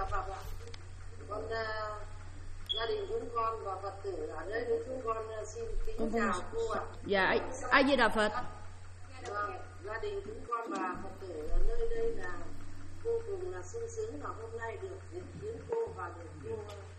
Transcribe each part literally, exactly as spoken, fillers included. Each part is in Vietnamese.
đạo Phật ạ. Con uh, gia đình chúng con và Phật tử ở đây với chúng con uh, xin kính chào cô ạ. Dạ, A Di Đà Phật. Vâng, gia đình chúng con và Phật tử ở nơi đây là vô cùng là sung sướng và hôm nay được diễn kiến cô và được cô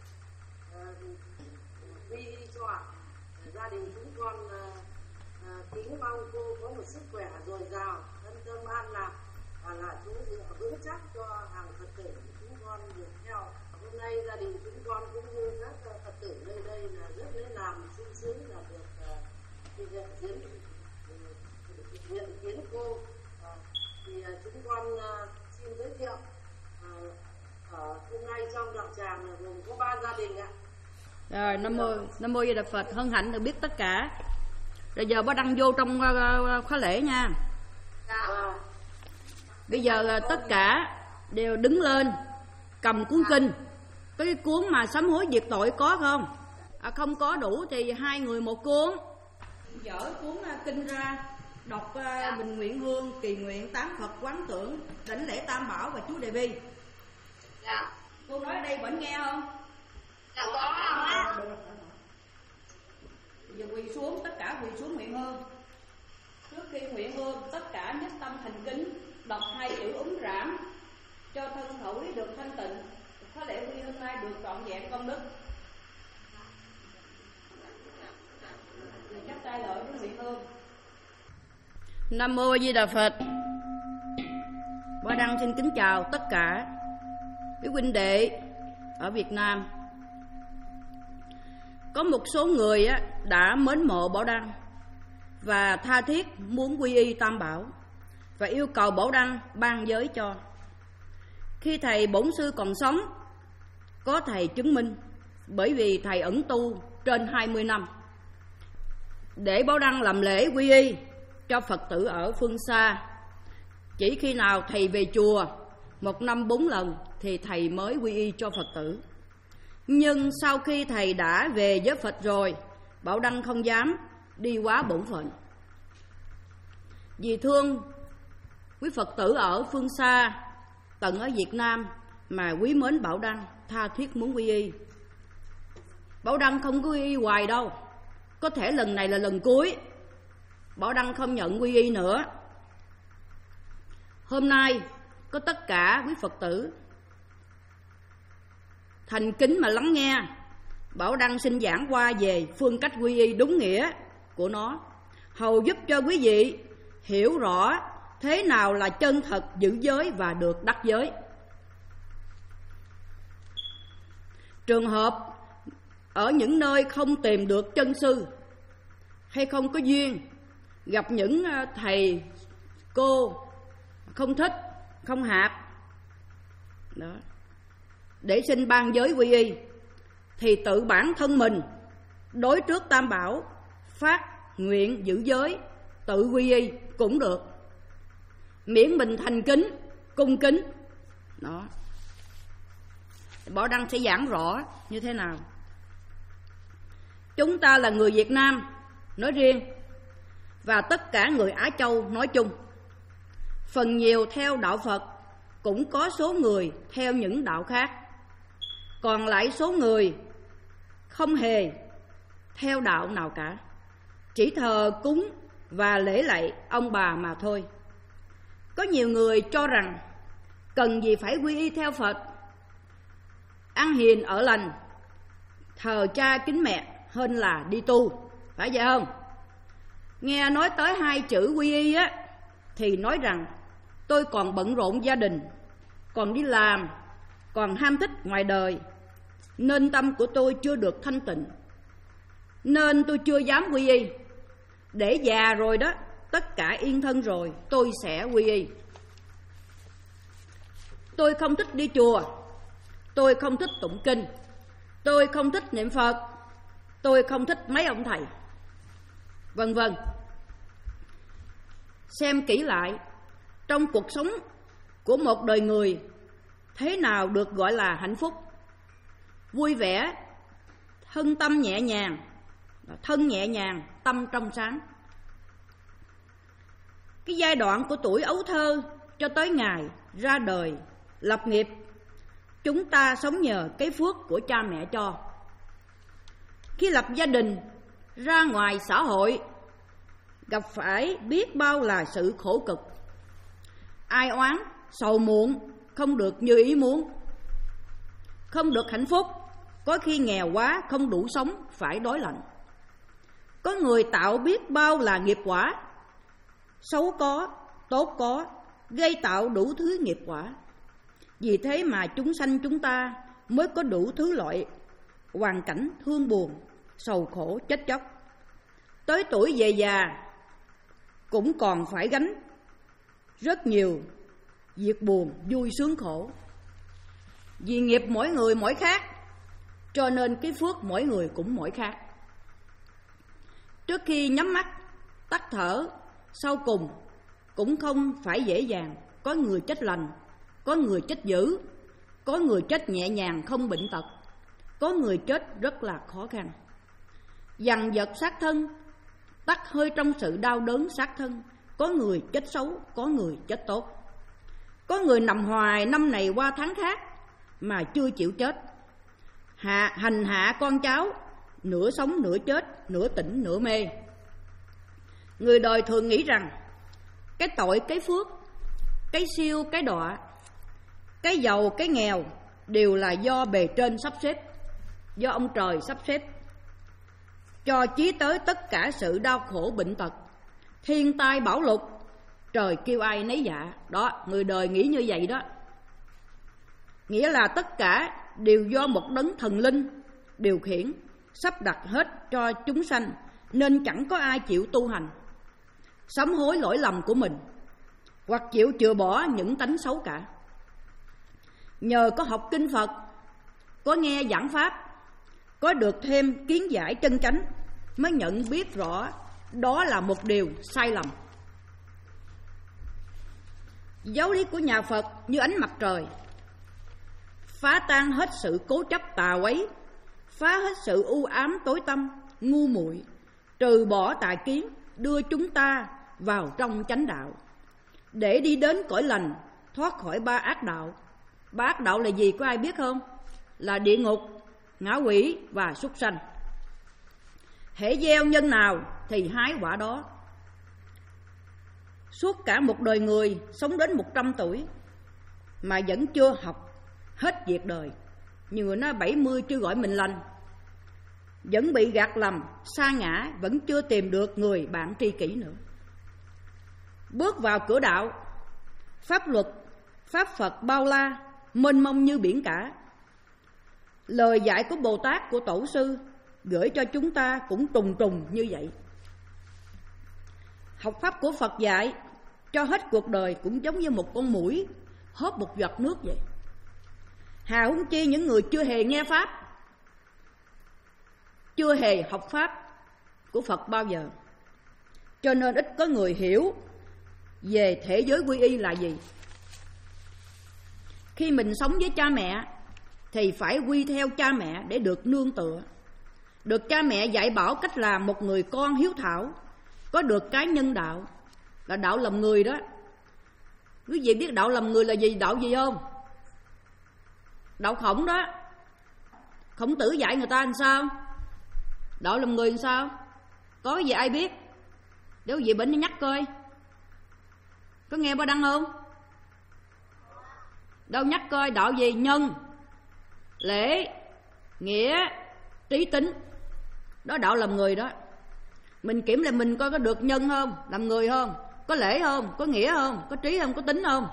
quy uh, uh, cho ạ. Gia đình chúng con uh, uh, kính mong cô có một sức khỏe dồi dào, thân tâm an lạc và là chỗ dựa vững chắc cho hàng Phật tử chúng con được theo. Hôm nay gia đình chúng con cũng như các Phật tử nơi đây là rất lấy làm sung sướng là được thực hiện diễn hiện kiến cô. À, thì uh, chúng con uh, xin giới thiệu uh, ở hôm nay trong đạo tràng là gồm có ba gia đình ạ. Rồi, Nam mô Nam mô Di Đà Phật, hân hạnh được biết tất cả. Rồi giờ bác đăng vô trong uh, khóa lễ nha. Dạ. À, Bây giờ uh, tất cả đều đứng lên cầm cuốn kinh. Có cái cuốn mà sám hối diệt tội có không? À, không có đủ thì hai người một cuốn. Dở cuốn uh, kinh ra, đọc uh, Bình Nguyện Hương, Kỳ Nguyện, Tám Phật Quán Tưởng, Đảnh Lễ Tam Bảo và Chú Đề Bi. dạ. Cô nói ở đây vẫn nghe không? Dạ có ạ. Bây giờ quỳ xuống, tất cả quỳ xuống nguyện hương. Trước khi nguyện hương, tất cả nhất tâm thành kính, đọc hai chữ ứng rảm cho thân khẩu ý được thanh tịnh. Khóa lễ quy hôm nay được trọn vẹn công đức. Rồi chắp tay lợi với nguyện hương. Nam mô Di Đà Phật. Bá Đăng xin kính chào tất cả quý huynh đệ ở Việt Nam. Có một số người đã mến mộ Bảo Đăng và tha thiết muốn quy y Tam Bảo và yêu cầu Bảo Đăng ban giới cho. Khi thầy bổn sư còn sống, có thầy chứng minh, bởi vì thầy ẩn tu trên hai mươi năm, để Bảo Đăng làm lễ quy y cho Phật tử ở phương xa. Chỉ khi nào thầy về chùa một năm bốn lần thì thầy mới quy y cho Phật tử. Nhưng sau khi thầy đã về với Phật rồi, Bảo Đăng không dám đi quá bổn phận. Vì thương quý Phật tử ở phương xa, tận ở Việt Nam mà quý mến Bảo Đăng, tha thiết muốn quy y. Bảo Đăng không quy y hoài đâu, có thể lần này là lần cuối. Bảo Đăng không nhận quy y nữa. Hôm nay có tất cả quý Phật tử thành kính mà lắng nghe, Bảo Đăng xin giảng qua về phương cách quy y đúng nghĩa của nó, hầu giúp cho quý vị hiểu rõ thế nào là chân thật giữ giới và được đắc giới. Trường hợp ở những nơi không tìm được chân sư hay không có duyên gặp những thầy cô không thích, không hợp đó, để xin ban giới quy y, thì tự bản thân mình đối trước Tam Bảo phát nguyện giữ giới, tự quy y cũng được, miễn mình thành kính, cung kính đó. Bảo Đăng sẽ giảng rõ như thế nào. Chúng ta là người Việt Nam nói riêng và tất cả người Á Châu nói chung, phần nhiều theo đạo Phật, cũng có số người theo những đạo khác, còn lại số người không hề theo đạo nào cả, chỉ thờ cúng và lễ lạy ông bà mà thôi. Có nhiều người cho rằng cần gì phải quy y theo Phật, ăn hiền ở lành, thờ cha kính mẹ hơn là đi tu, phải vậy không? Nghe nói tới hai chữ quy y á, thì nói rằng tôi còn bận rộn gia đình, còn đi làm, còn ham thích ngoài đời, nên tâm của tôi chưa được thanh tịnh, nên tôi chưa dám quy y. Để già rồi đó, tất cả yên thân rồi, tôi sẽ quy y. Tôi không thích đi chùa, tôi không thích tụng kinh, tôi không thích niệm Phật, tôi không thích mấy ông thầy, vân vân. Xem kỹ lại, trong cuộc sống của một đời người, thế nào được gọi là hạnh phúc? Vui vẻ, thân tâm nhẹ nhàng, thân nhẹ nhàng, tâm trong sáng. Cái giai đoạn của tuổi ấu thơ cho tới ngày ra đời, lập nghiệp, chúng ta sống nhờ cái phước của cha mẹ cho. Khi lập gia đình, ra ngoài xã hội, gặp phải biết bao là sự khổ cực, ai oán, sầu muộn, không được như ý muốn, không được hạnh phúc, có khi nghèo quá không đủ sống phải đói lạnh. Có người tạo biết bao là nghiệp quả, xấu có, tốt có, gây tạo đủ thứ nghiệp quả. Vì thế mà chúng sanh chúng ta mới có đủ thứ loại hoàn cảnh thương buồn, sầu khổ, chết chóc. Tới tuổi về già cũng còn phải gánh rất nhiều việc buồn, vui, sướng, khổ. Vì nghiệp mỗi người mỗi khác, cho nên cái phước mỗi người cũng mỗi khác. Trước khi nhắm mắt, tắt thở, sau cùng cũng không phải dễ dàng. Có người chết lành, có người chết dữ, có người chết nhẹ nhàng không bệnh tật, có người chết rất là khó khăn. Dằn vặt sát thân, tắt hơi trong sự đau đớn sát thân. Có người chết xấu, có người chết tốt. Có người nằm hoài năm này qua tháng khác mà chưa chịu chết, hạ, hành hạ con cháu, nửa sống nửa chết, nửa tỉnh nửa mê. Người đời thường nghĩ rằng cái tội cái phước, cái siêu cái đọa, cái giàu cái nghèo đều là do bề trên sắp xếp, do ông trời sắp xếp, cho chí tới tất cả sự đau khổ bệnh tật, thiên tai bão lụt, trời kêu ai nấy dạ. Đó, người đời nghĩ như vậy đó. Nghĩa là tất cả đều do một đấng thần linh điều khiển, sắp đặt hết cho chúng sanh, nên chẳng có ai chịu tu hành, sám hối lỗi lầm của mình, hoặc chịu chừa bỏ những tánh xấu cả. Nhờ có học kinh Phật, có nghe giảng pháp, có được thêm kiến giải chân chánh, mới nhận biết rõ đó là một điều sai lầm. Giáo lý của nhà Phật như ánh mặt trời, phá tan hết sự cố chấp tà quấy, phá hết sự u ám tối tăm, ngu muội, trừ bỏ tà kiến, đưa chúng ta vào trong chánh đạo, để đi đến cõi lành, thoát khỏi ba ác đạo. Ba ác đạo là gì có ai biết không? Là địa ngục, ngạ quỷ và súc sanh. Hễ gieo nhân nào thì hái quả đó. Suốt cả một đời người sống đến một trăm tuổi mà vẫn chưa học hết việc đời. Nhiều người nói bảy mươi chưa gọi mình lành, vẫn bị gạt lầm, sa ngã, vẫn chưa tìm được người bạn tri kỷ nữa. Bước vào cửa đạo, pháp luật, pháp Phật bao la, mênh mông như biển cả. Lời dạy của Bồ Tát, của Tổ sư gửi cho chúng ta cũng trùng trùng như vậy. Học pháp của Phật dạy cho hết cuộc đời cũng giống như một con muỗi hớp một giọt nước vậy. Hà huống chi những người chưa hề nghe pháp, chưa hề học pháp của Phật bao giờ. Cho nên ít có người hiểu về thể giới quy y là gì. Khi mình sống với cha mẹ thì phải quy theo cha mẹ để được nương tựa, được cha mẹ dạy bảo cách làm một người con hiếu thảo, có được cái nhân đạo, là đạo làm người đó. Quý vị biết đạo làm người là gì? Đạo gì không? Đạo Khổng đó. Khổng Tử dạy người ta làm sao? Đạo làm người làm sao? Có gì ai biết? Nếu gì bệnh nhắc coi. Có nghe ba đăng không? Đâu nhắc coi đạo gì? Nhân, lễ, nghĩa, trí tính. Đó đạo làm người đó. Mình kiểm lại mình coi có được nhân không? Làm người không? Có lễ không? Có nghĩa không? Có trí không? Có tính không?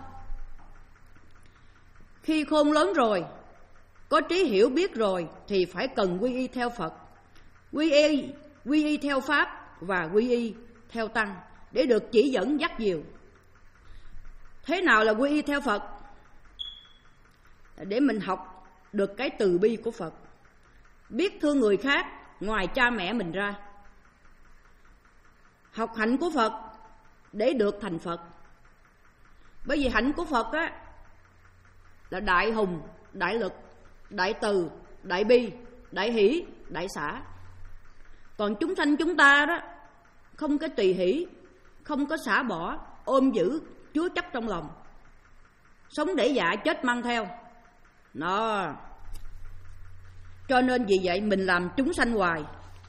Khi khôn lớn rồi, có trí hiểu biết rồi thì phải cần quy y theo Phật, quy y, quy y theo Pháp và quy y theo Tăng để được chỉ dẫn dắt dìu. Thế nào là quy y theo Phật? Để mình học được cái từ bi của Phật, biết thương người khác ngoài cha mẹ mình ra. Học hạnh của Phật để được thành Phật. Bởi vì hạnh của Phật á là đại hùng, đại lực, đại từ, đại bi, đại hỷ, đại xả. Còn chúng sanh chúng ta đó không có tùy hỷ, không có xả bỏ, ôm giữ, chứa chấp trong lòng, sống để dạ chết mang theo. Nó cho nên vì vậy mình làm chúng sanh hoài.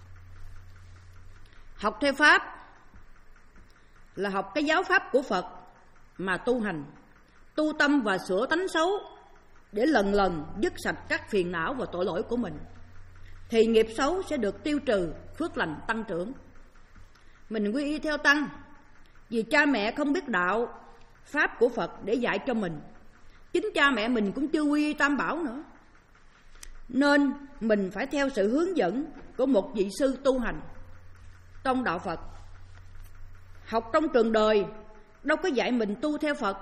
Học theo Pháp là học cái giáo pháp của Phật mà tu hành, tu tâm và sửa tánh xấu để lần lần dứt sạch các phiền não và tội lỗi của mình, thì nghiệp xấu sẽ được tiêu trừ, phước lành tăng trưởng. Mình quy y theo Tăng vì cha mẹ không biết đạo pháp của Phật để dạy cho mình. Chính cha mẹ mình cũng chưa quy y Tam Bảo nữa, nên mình phải theo sự hướng dẫn của một vị sư tu hành trong đạo Phật. Học trong trường đời đâu có dạy mình tu theo Phật,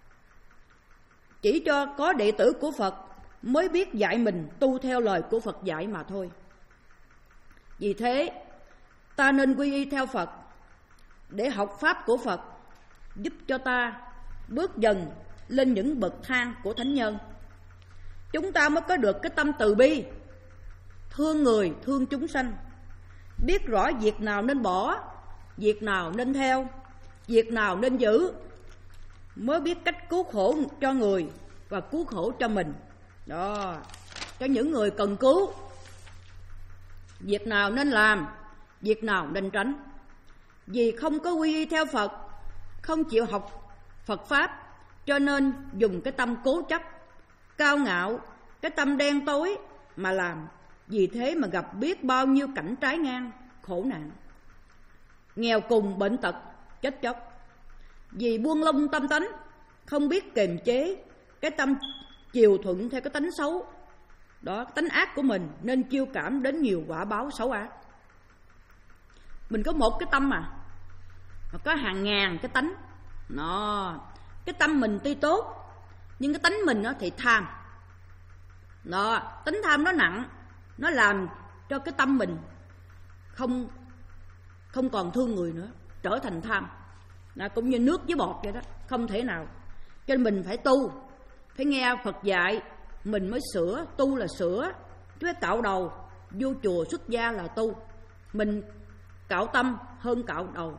chỉ cho có đệ tử của Phật mới biết dạy mình tu theo lời của Phật dạy mà thôi. Vì thế ta nên quy y theo Phật để học pháp của Phật, giúp cho ta bước dần lên những bậc thang của thánh nhân. Chúng ta mới có được cái tâm từ bi, thương người, thương chúng sanh, biết rõ việc nào nên bỏ, việc nào nên theo, việc nào nên giữ, mới biết cách cứu khổ cho người và cứu khổ cho mình. Đó, cho những người cần cứu, việc nào nên làm, việc nào nên tránh. Vì không có quy y theo Phật, không chịu học Phật Pháp, cho nên dùng cái tâm cố chấp, cao ngạo, cái tâm đen tối mà làm. Vì thế mà gặp biết bao nhiêu cảnh trái ngang, khổ nạn, nghèo cùng, bệnh tật, chết chóc. Vì buông lung tâm tánh, không biết kiềm chế cái tâm chiều thuận theo cái tánh xấu đó, tánh ác của mình, nên chiêu cảm đến nhiều quả báo xấu ác. Mình có một cái tâm mà, mà có hàng ngàn cái tánh. Nó cái tâm mình tuy tốt, nhưng cái tánh mình nó thì tham. Đó, tính tham nó nặng, nó làm cho cái tâm mình không không còn thương người nữa, trở thành tham. Đó, cũng như nước với bọt vậy đó, không thể nào. Cho nên mình phải tu, phải nghe Phật dạy, mình mới sửa. Tu là sửa, chứ phải cạo đầu. Vô chùa xuất gia là tu. Mình cạo tâm hơn cạo đầu.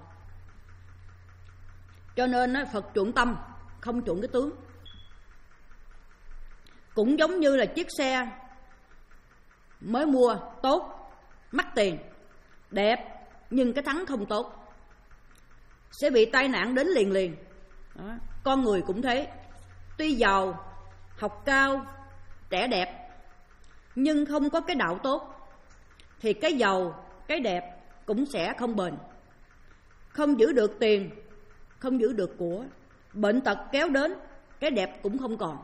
Cho nên Phật chuộng tâm, không chuộng cái tướng. Cũng giống như là chiếc xe mới mua tốt, mắc tiền, đẹp, nhưng cái thắng không tốt, sẽ bị tai nạn đến liền liền. Đó. Con người cũng thế, tuy giàu, học cao, trẻ đẹp, nhưng không có cái đạo tốt, thì cái giàu, cái đẹp cũng sẽ không bền. Không giữ được tiền, không giữ được của, bệnh tật kéo đến, cái đẹp cũng không còn.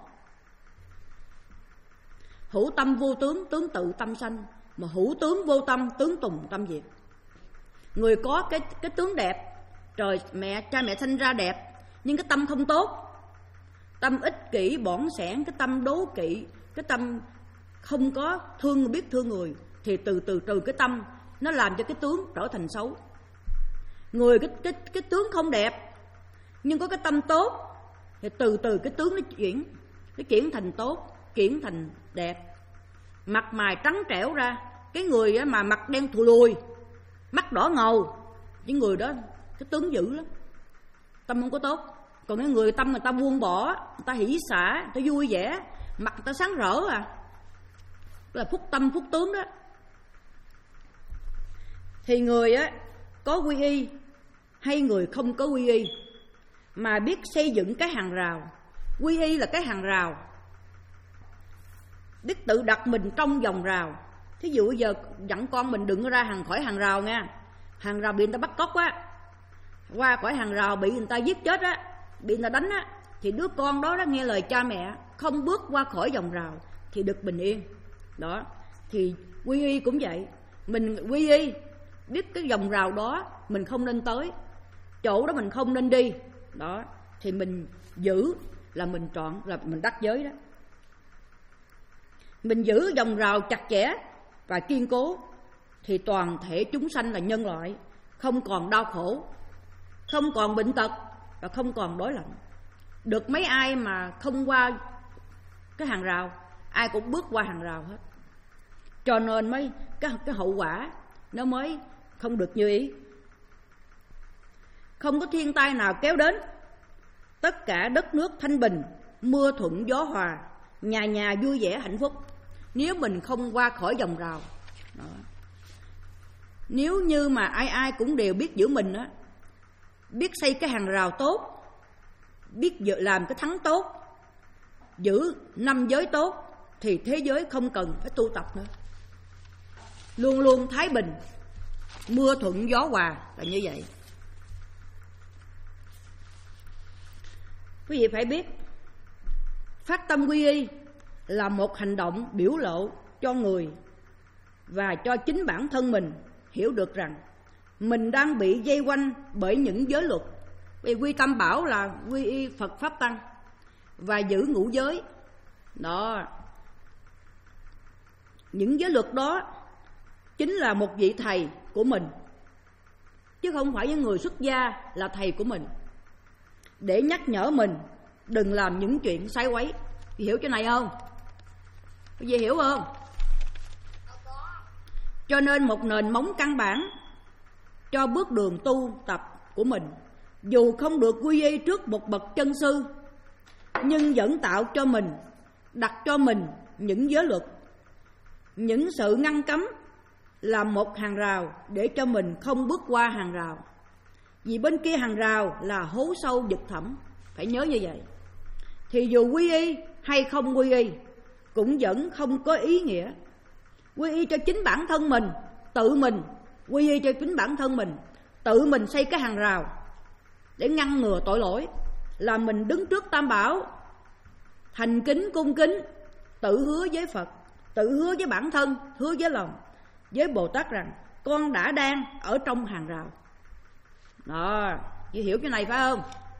Hữu tâm vô tướng, tướng tự tâm sanh. Mà hữu tướng vô tâm, tướng tùng tâm diệt. Người có cái, cái tướng đẹp, trời mẹ, cha mẹ sinh ra đẹp, nhưng cái tâm không tốt, tâm ích kỷ, bỏn sẻn, cái tâm đố kỵ, cái tâm không có thương, biết thương người, thì từ từ từ cái tâm nó làm cho cái tướng trở thành xấu. Người cái, cái, cái tướng không đẹp, nhưng có cái tâm tốt, thì từ từ cái tướng nó chuyển, nó chuyển thành tốt, chuyển thành đẹp. Mặt mày trắng trẻo ra, cái người mà mặt đen thù lùi, mắt đỏ ngầu, những người đó cái tướng dữ lắm, tâm không có tốt. Còn cái người tâm người ta buông bỏ, người ta hỷ xả, người ta vui vẻ, mặt người ta sáng rỡ à, đó là phúc tâm phúc tướng đó. Thì người á có quy y hay người không có quy y, mà biết xây dựng cái hàng rào. Quy y là cái hàng rào, biết tự đặt mình trong vòng rào. Thí dụ bây giờ dặn con mình đừng ra hàng khỏi hàng rào nha. Hàng rào bị người ta bắt cóc á, qua khỏi hàng rào bị người ta giết chết á, bị người ta đánh á, thì đứa con đó, đó nghe lời cha mẹ, không bước qua khỏi vòng rào thì được bình yên. Đó, thì quy y cũng vậy. Mình quy y, biết cái vòng rào đó mình không nên tới, chỗ đó mình không nên đi. Đó, thì mình giữ là mình trọn, là mình đắc giới đó. Mình giữ vòng rào chặt chẽ và kiên cố, thì toàn thể chúng sanh là nhân loại, không còn đau khổ, không còn bệnh tật và không còn đói lạnh. Được mấy ai mà không qua cái hàng rào, ai cũng bước qua hàng rào hết. Cho nên mới cái, cái hậu quả nó mới không được như ý. Không có thiên tai nào kéo đến, tất cả đất nước thanh bình, mưa thuận gió hòa, nhà nhà vui vẻ hạnh phúc. Nếu mình không qua khỏi vòng rào đó. Nếu như mà ai ai cũng đều biết giữ mình á, biết xây cái hàng rào tốt, biết làm cái thắng tốt, giữ năm giới tốt, thì thế giới không cần phải tu tập nữa, luôn luôn thái bình, mưa thuận gió hòa là như vậy. Quý vị phải biết, phát tâm quy y là một hành động biểu lộ cho người và cho chính bản thân mình hiểu được rằng mình đang bị dây quanh bởi những giới luật. Vì quy tâm bảo là quy y Phật Pháp Tăng và giữ ngũ giới đó. Những giới luật đó chính là một vị thầy của mình, chứ không phải những người xuất gia là thầy của mình, để nhắc nhở mình đừng làm những chuyện sai quấy. Hiểu chỗ này không? Quý vị hiểu không? Cho nên một nền móng căn bản cho bước đường tu tập của mình, dù không được quy y trước một bậc chân sư, nhưng vẫn tạo cho mình, đặt cho mình những giới luật, những sự ngăn cấm, làm một hàng rào để cho mình không bước qua hàng rào. Vì bên kia hàng rào là hố sâu vực thẳm, phải nhớ như vậy. Thì dù quy y hay không quy y cũng vẫn không có ý nghĩa. Quy y cho chính bản thân mình, tự mình quy y cho chính bản thân mình, tự mình xây cái hàng rào để ngăn ngừa tội lỗi, là mình đứng trước Tam Bảo thành kính cung kính, tự hứa với Phật, tự hứa với bản thân, hứa với lòng, với Bồ Tát rằng con đã đang ở trong hàng rào đó. Chị hiểu cái này phải không?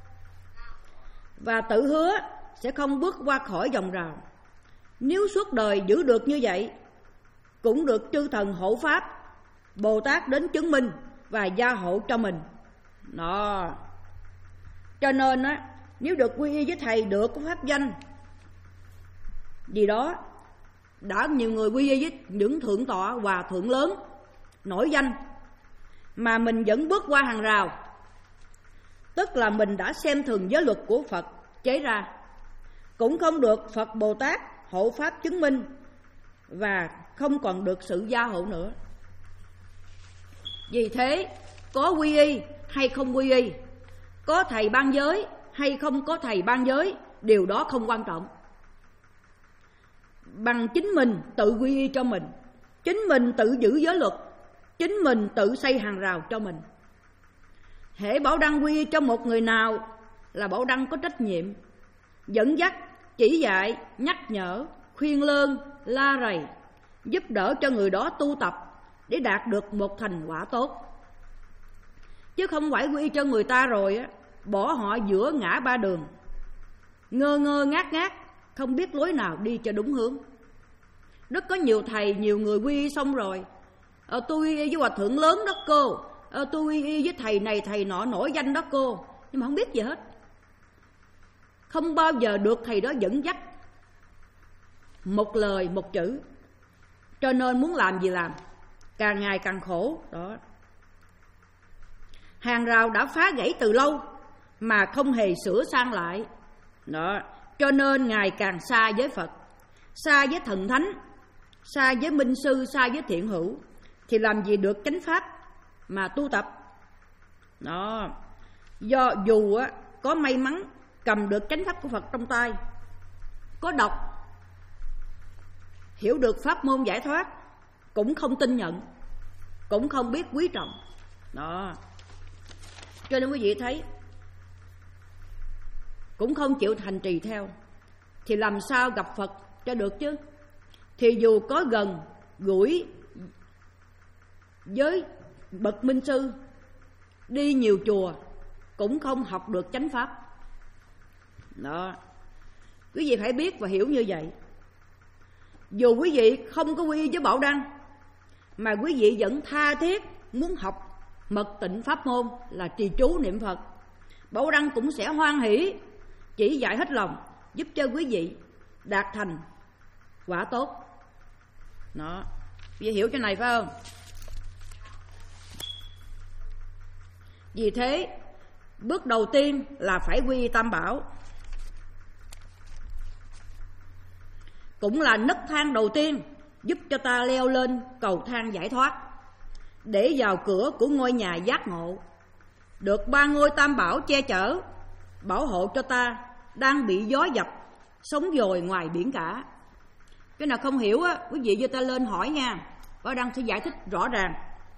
Và tự hứa sẽ không bước qua khỏi vòng rào. Nếu suốt đời giữ được như vậy, cũng được chư thần hộ pháp, Bồ Tát đến chứng minh và gia hộ cho mình đó. Cho nên á, nếu được quy y với thầy, được có pháp danh gì đó, đã nhiều người quy y với những thượng tọa, hòa thượng lớn nổi danh, mà mình vẫn bước qua hàng rào, tức là mình đã xem thường giới luật của Phật chế ra, cũng không được Phật Bồ Tát hộ pháp chứng minh và không còn được sự gia hộ nữa. Vì thế, có quy y hay không quy y, có thầy ban giới hay không có thầy ban giới, điều đó không quan trọng. Bằng chính mình tự quy y cho mình, chính mình tự giữ giới luật, chính mình tự xây hàng rào cho mình. Hễ Bảo Đăng quy y cho một người nào là Bảo Đăng có trách nhiệm dẫn dắt, chỉ dạy, nhắc nhở, khuyên lơn, la rầy, giúp đỡ cho người đó tu tập để đạt được một thành quả tốt. Chứ không phải quy y cho người ta rồi á, bỏ họ giữa ngã ba đường, ngơ ngơ ngác ngác, không biết lối nào đi cho đúng hướng. Rất có nhiều thầy, nhiều người quy y xong rồi, ờ, tôi quy y với hòa thượng lớn đó cô, ờ, tôi quy y với thầy này thầy nọ nổi danh đó cô, nhưng mà không biết gì hết, không bao giờ được thầy đó dẫn dắt một lời một chữ. Cho nên muốn làm gì làm, càng ngày càng khổ đó. Hàng rào đã phá gãy từ lâu mà không hề sửa sang lại đó. Cho nên ngày càng xa với Phật, xa với thần thánh, xa với minh sư, xa với thiện hữu, thì làm gì được chánh pháp mà tu tập đó. Do dù á, có may mắn cầm được chánh pháp của Phật trong tay, có đọc hiểu được pháp môn giải thoát, cũng không tin nhận, cũng không biết quý trọng đó. Cho nên quý vị thấy, cũng không chịu hành trì theo, thì làm sao gặp Phật cho được chứ. Thì dù có gần gũi với bậc minh sư, đi nhiều chùa, cũng không học được chánh pháp đó. Quý vị phải biết và hiểu như vậy. Dù quý vị không có quy y với Bảo Đăng, mà quý vị vẫn tha thiết muốn học mật tịnh pháp môn là trì chú niệm Phật, Bảo Đăng cũng sẽ hoan hỷ chỉ dạy hết lòng, giúp cho quý vị đạt thành quả tốt đó. Quý vị hiểu cái này phải không? Vì thế, bước đầu tiên là phải quy y Tam Bảo. cũng là nấc thang đầu tiên giúp cho ta leo lên cầu thang giải thoát, để vào cửa của ngôi nhà giác ngộ, được ba ngôi tam bảo che chở, bảo hộ cho ta đang bị gió dập, sống dồi ngoài biển cả. Cái nào không hiểu á, quý vị cho ta lên hỏi nha, Bảo Đăng sẽ giải thích rõ ràng.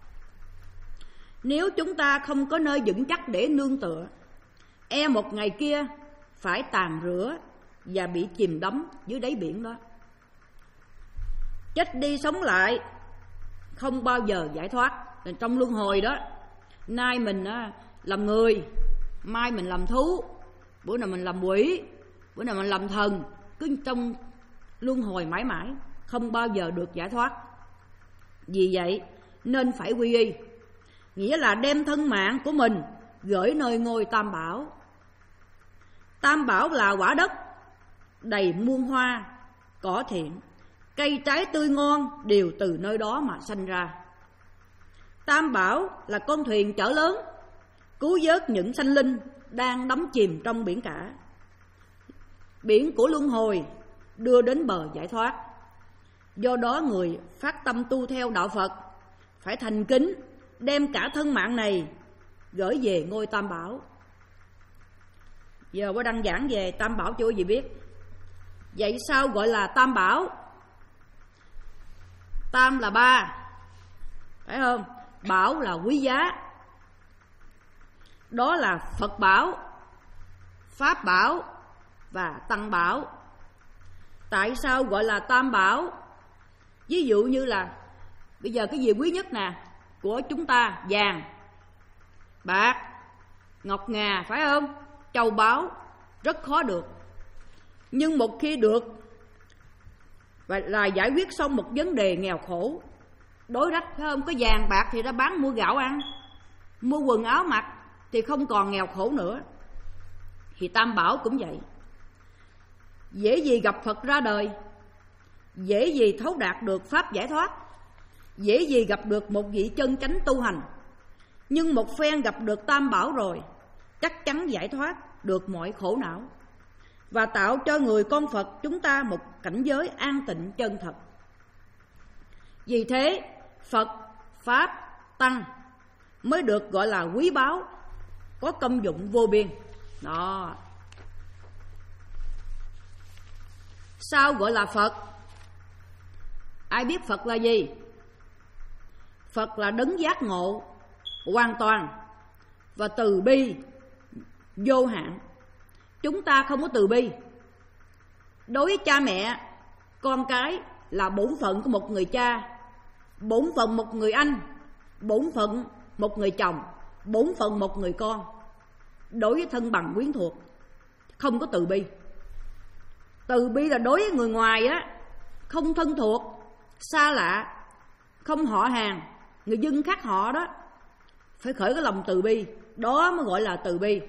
Nếu chúng ta không có nơi vững chắc để nương tựa, e một ngày kia phải tàn rửa và bị chìm đắm dưới đáy biển đó. Chết đi sống lại, không bao giờ giải thoát. Trong luân hồi đó, nay mình làm người, mai mình làm thú, bữa nào mình làm quỷ, bữa nào mình làm thần, cứ trong luân hồi mãi mãi, không bao giờ được giải thoát. Vì vậy nên phải quy y, nghĩa là đem thân mạng của mình gửi nơi ngôi tam bảo. Tam bảo là quả đất đầy muôn hoa, cỏ thiện, cây trái tươi ngon đều từ nơi đó mà sanh ra. Tam bảo là con thuyền chở lớn, cứu vớt những sanh linh đang đắm chìm trong biển cả, biển của luân hồi, đưa đến bờ giải thoát. Do đó người phát tâm tu theo đạo Phật phải thành kính đem cả thân mạng này gửi về ngôi tam bảo. Giờ có đăng giảng về tam bảo cho quý vị biết. Vậy sao gọi là tam bảo? Tam là ba, phải không? Bảo là quý giá. Đó là Phật bảo, Pháp bảo và Tăng bảo. Tại sao gọi là tam bảo? Ví dụ như là bây giờ cái gì quý nhất nè của chúng ta? Vàng, bạc, ngọc ngà, phải không? Châu báu rất khó được. Nhưng một khi được và là giải quyết xong một vấn đề nghèo khổ, đối rách, phải không? Có vàng bạc thì đã bán mua gạo ăn, mua quần áo mặc thì không còn nghèo khổ nữa. Thì tam bảo cũng vậy. Dễ gì gặp Phật ra đời, dễ gì thấu đạt được pháp giải thoát, dễ gì gặp được một vị chân chánh tu hành. Nhưng một phen gặp được tam bảo rồi, chắc chắn giải thoát được mọi khổ não và tạo cho người con Phật chúng ta một cảnh giới an tịnh chân thật. Vì thế Phật, Pháp, Tăng mới được gọi là quý báu, có công dụng vô biên. Đó. Sao gọi là Phật? Ai biết Phật là gì? Phật là đấng giác ngộ hoàn toàn và từ bi vô hạn. Chúng ta không có từ bi. Đối với cha mẹ, con cái là bổn phận của một người cha, bổn phận một người anh, bổn phận một người chồng, bổn phận một người con. Đối với thân bằng quyến thuộc, không có từ bi. Từ bi là đối với người ngoài á, không thân thuộc, xa lạ, không họ hàng, người dân khác họ đó, phải khởi cái lòng từ bi, đó mới gọi là từ bi.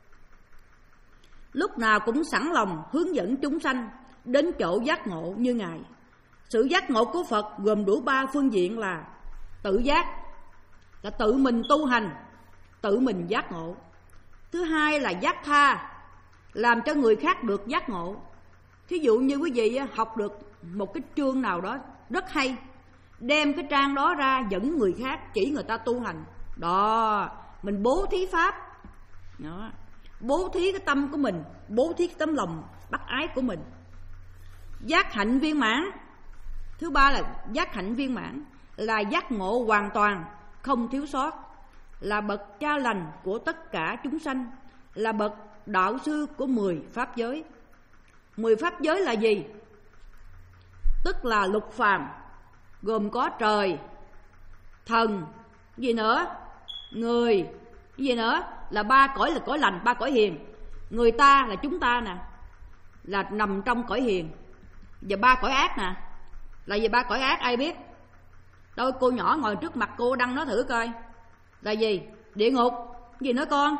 Lúc nào cũng sẵn lòng hướng dẫn chúng sanh đến chỗ giác ngộ như Ngài. Sự giác ngộ của Phật gồm đủ ba phương diện là tự giác, là tự mình tu hành, tự mình giác ngộ. Thứ hai là giác tha, làm cho người khác được giác ngộ. Thí dụ như quý vị học được một cái chương nào đó rất hay, đem cái trang đó ra dẫn người khác, chỉ người ta tu hành. Đó, mình bố thí pháp. Đó, bố thí cái tâm của mình, bố thí cái tấm lòng bác ái của mình. Giác hạnh viên mãn. Thứ ba là giác hạnh viên mãn, là giác ngộ hoàn toàn, không thiếu sót, là bậc cha lành của tất cả chúng sanh, là bậc đạo sư của mười pháp giới. Mười pháp giới là gì? Tức là lục phàm, gồm có trời, thần, gì nữa? Người, gì nữa? Là ba cõi, là cõi lành, ba cõi hiền. Người ta là chúng ta nè, là nằm trong cõi hiền. Và ba cõi ác nè, là gì? Ba cõi ác ai biết? Đôi cô nhỏ ngồi trước mặt cô Đăng nói thử coi. Là gì? Địa ngục, gì nữa con?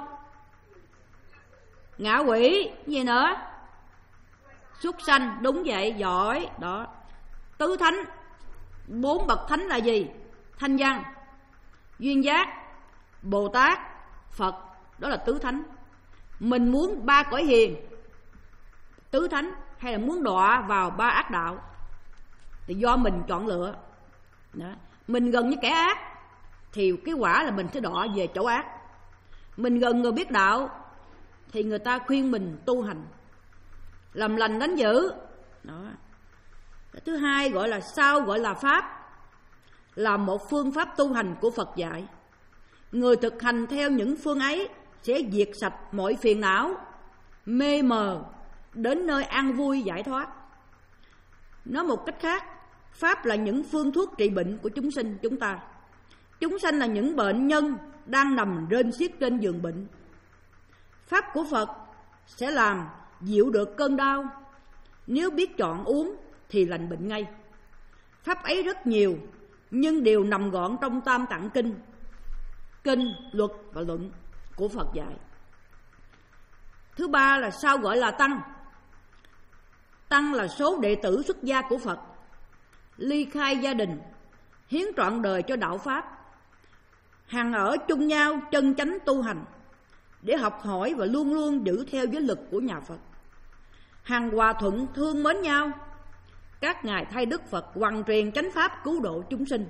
Ngạ quỷ, gì nữa? Súc sanh, đúng vậy, giỏi. Đó. Tứ thánh, bốn bậc thánh là gì? Thanh văn, duyên giác, Bồ Tát, Phật, đó là tứ thánh. Mình muốn ba cõi hiền, tứ thánh, hay là muốn đọa vào ba ác đạo thì do mình chọn lựa. Đó. Mình gần với kẻ ác thì cái quả là mình sẽ đọa về chỗ ác. Mình gần người biết đạo thì người ta khuyên mình tu hành, làm lành đánh dữ. Đó. Thứ hai gọi là sao gọi là pháp, là một phương pháp tu hành của Phật dạy. Người thực hành theo những phương ấy sẽ diệt sạch mọi phiền não, mê mờ, đến nơi an vui giải thoát. Nói một cách khác, pháp là những phương thuốc trị bệnh của chúng sinh chúng ta. Chúng sanh là những bệnh nhân đang nằm rên xiết trên giường bệnh. Pháp của Phật sẽ làm dịu được cơn đau. Nếu biết chọn uống thì lành bệnh ngay. Pháp ấy rất nhiều, nhưng đều nằm gọn trong Tam Tạng Kinh, Kinh, Luật và Luận của Phật dạy. Thứ ba là sao gọi là Tăng. Tăng là số đệ tử xuất gia của Phật, ly khai gia đình, hiến trọn đời cho đạo Pháp, hằng ở chung nhau chân chánh tu hành để học hỏi và luôn luôn giữ theo giới luật của nhà Phật. Hằng hòa thuận thương mến nhau, các ngài thay Đức Phật hoằng truyền chánh pháp cứu độ chúng sinh.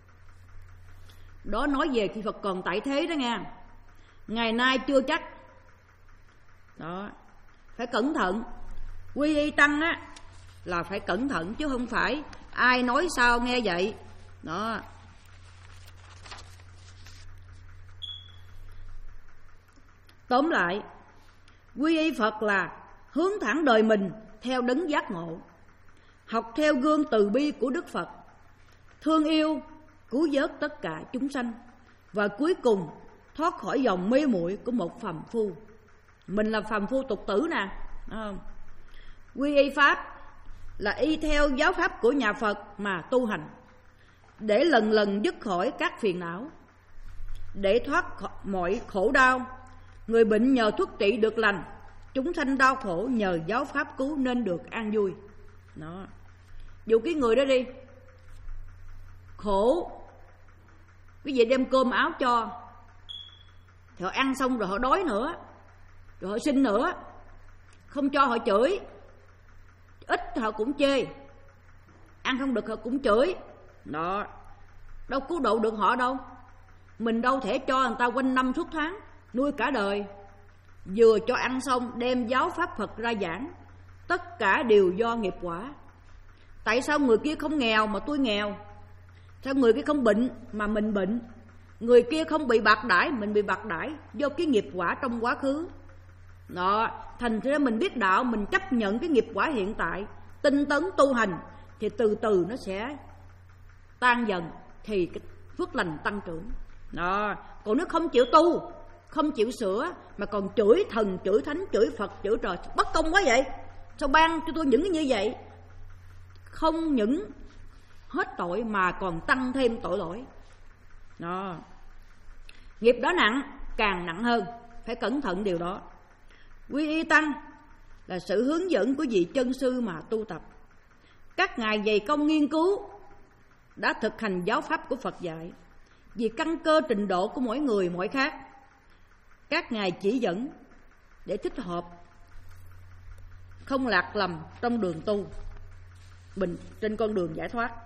Đó nói về khi Phật còn tại thế đó nha. Ngày nay chưa chắc. Đó, phải cẩn thận. Quy y tăng á là phải cẩn thận chứ không phải ai nói sao nghe vậy. Đó. Tóm lại, quy y Phật là hướng thẳng đời mình theo đấng giác ngộ, học theo gương từ bi của Đức Phật, thương yêu cứu vớt tất cả chúng sanh, và cuối cùng thoát khỏi dòng mê muội của một phàm phu. Mình là phàm phu tục tử nè. Quy y pháp là y theo giáo pháp của nhà Phật mà tu hành, để lần lần dứt khỏi các phiền não, để thoát mọi khổ đau. Người bệnh nhờ thuốc trị được lành, chúng sanh đau khổ nhờ giáo pháp cứu nên được an vui. Đó. Dụ cái người đó đi khổ, cái gì đem cơm áo cho, thì họ ăn xong rồi họ đói nữa, rồi họ xin nữa, không cho họ chửi, ít họ cũng chê, ăn không được họ cũng chửi. Đó, đâu cứu độ được họ đâu. Mình đâu thể cho người ta quanh năm suốt tháng nuôi cả đời. Vừa cho ăn xong đem giáo pháp Phật ra giảng, tất cả đều do nghiệp quả. Tại sao người kia không nghèo mà tôi nghèo? Sao người kia không bệnh mà mình bệnh? Người kia không bị bạc đãi, mình bị bạc đãi, do cái nghiệp quả trong quá khứ. Đó, thành ra mình biết đạo, mình chấp nhận cái nghiệp quả hiện tại, tinh tấn tu hành, thì từ từ nó sẽ tan dần, thì cái phước lành tăng trưởng. Đó, còn nếu không chịu tu, không chịu sửa, mà còn chửi thần, chửi thánh, chửi Phật, chửi trời, bất công quá vậy. Sao ban cho tôi những cái như vậy? Không những hết tội mà còn tăng thêm tội lỗi. Đó. Nghiệp đó nặng, càng nặng hơn, phải cẩn thận điều đó. Quy y tăng là sự hướng dẫn của vị chân sư mà tu tập. Các ngài dày công nghiên cứu, đã thực hành giáo pháp của Phật dạy. Vì căn cơ trình độ của mỗi người mỗi khác, các ngài chỉ dẫn để thích hợp, không lạc lầm trong đường tu bình trên con đường giải thoát.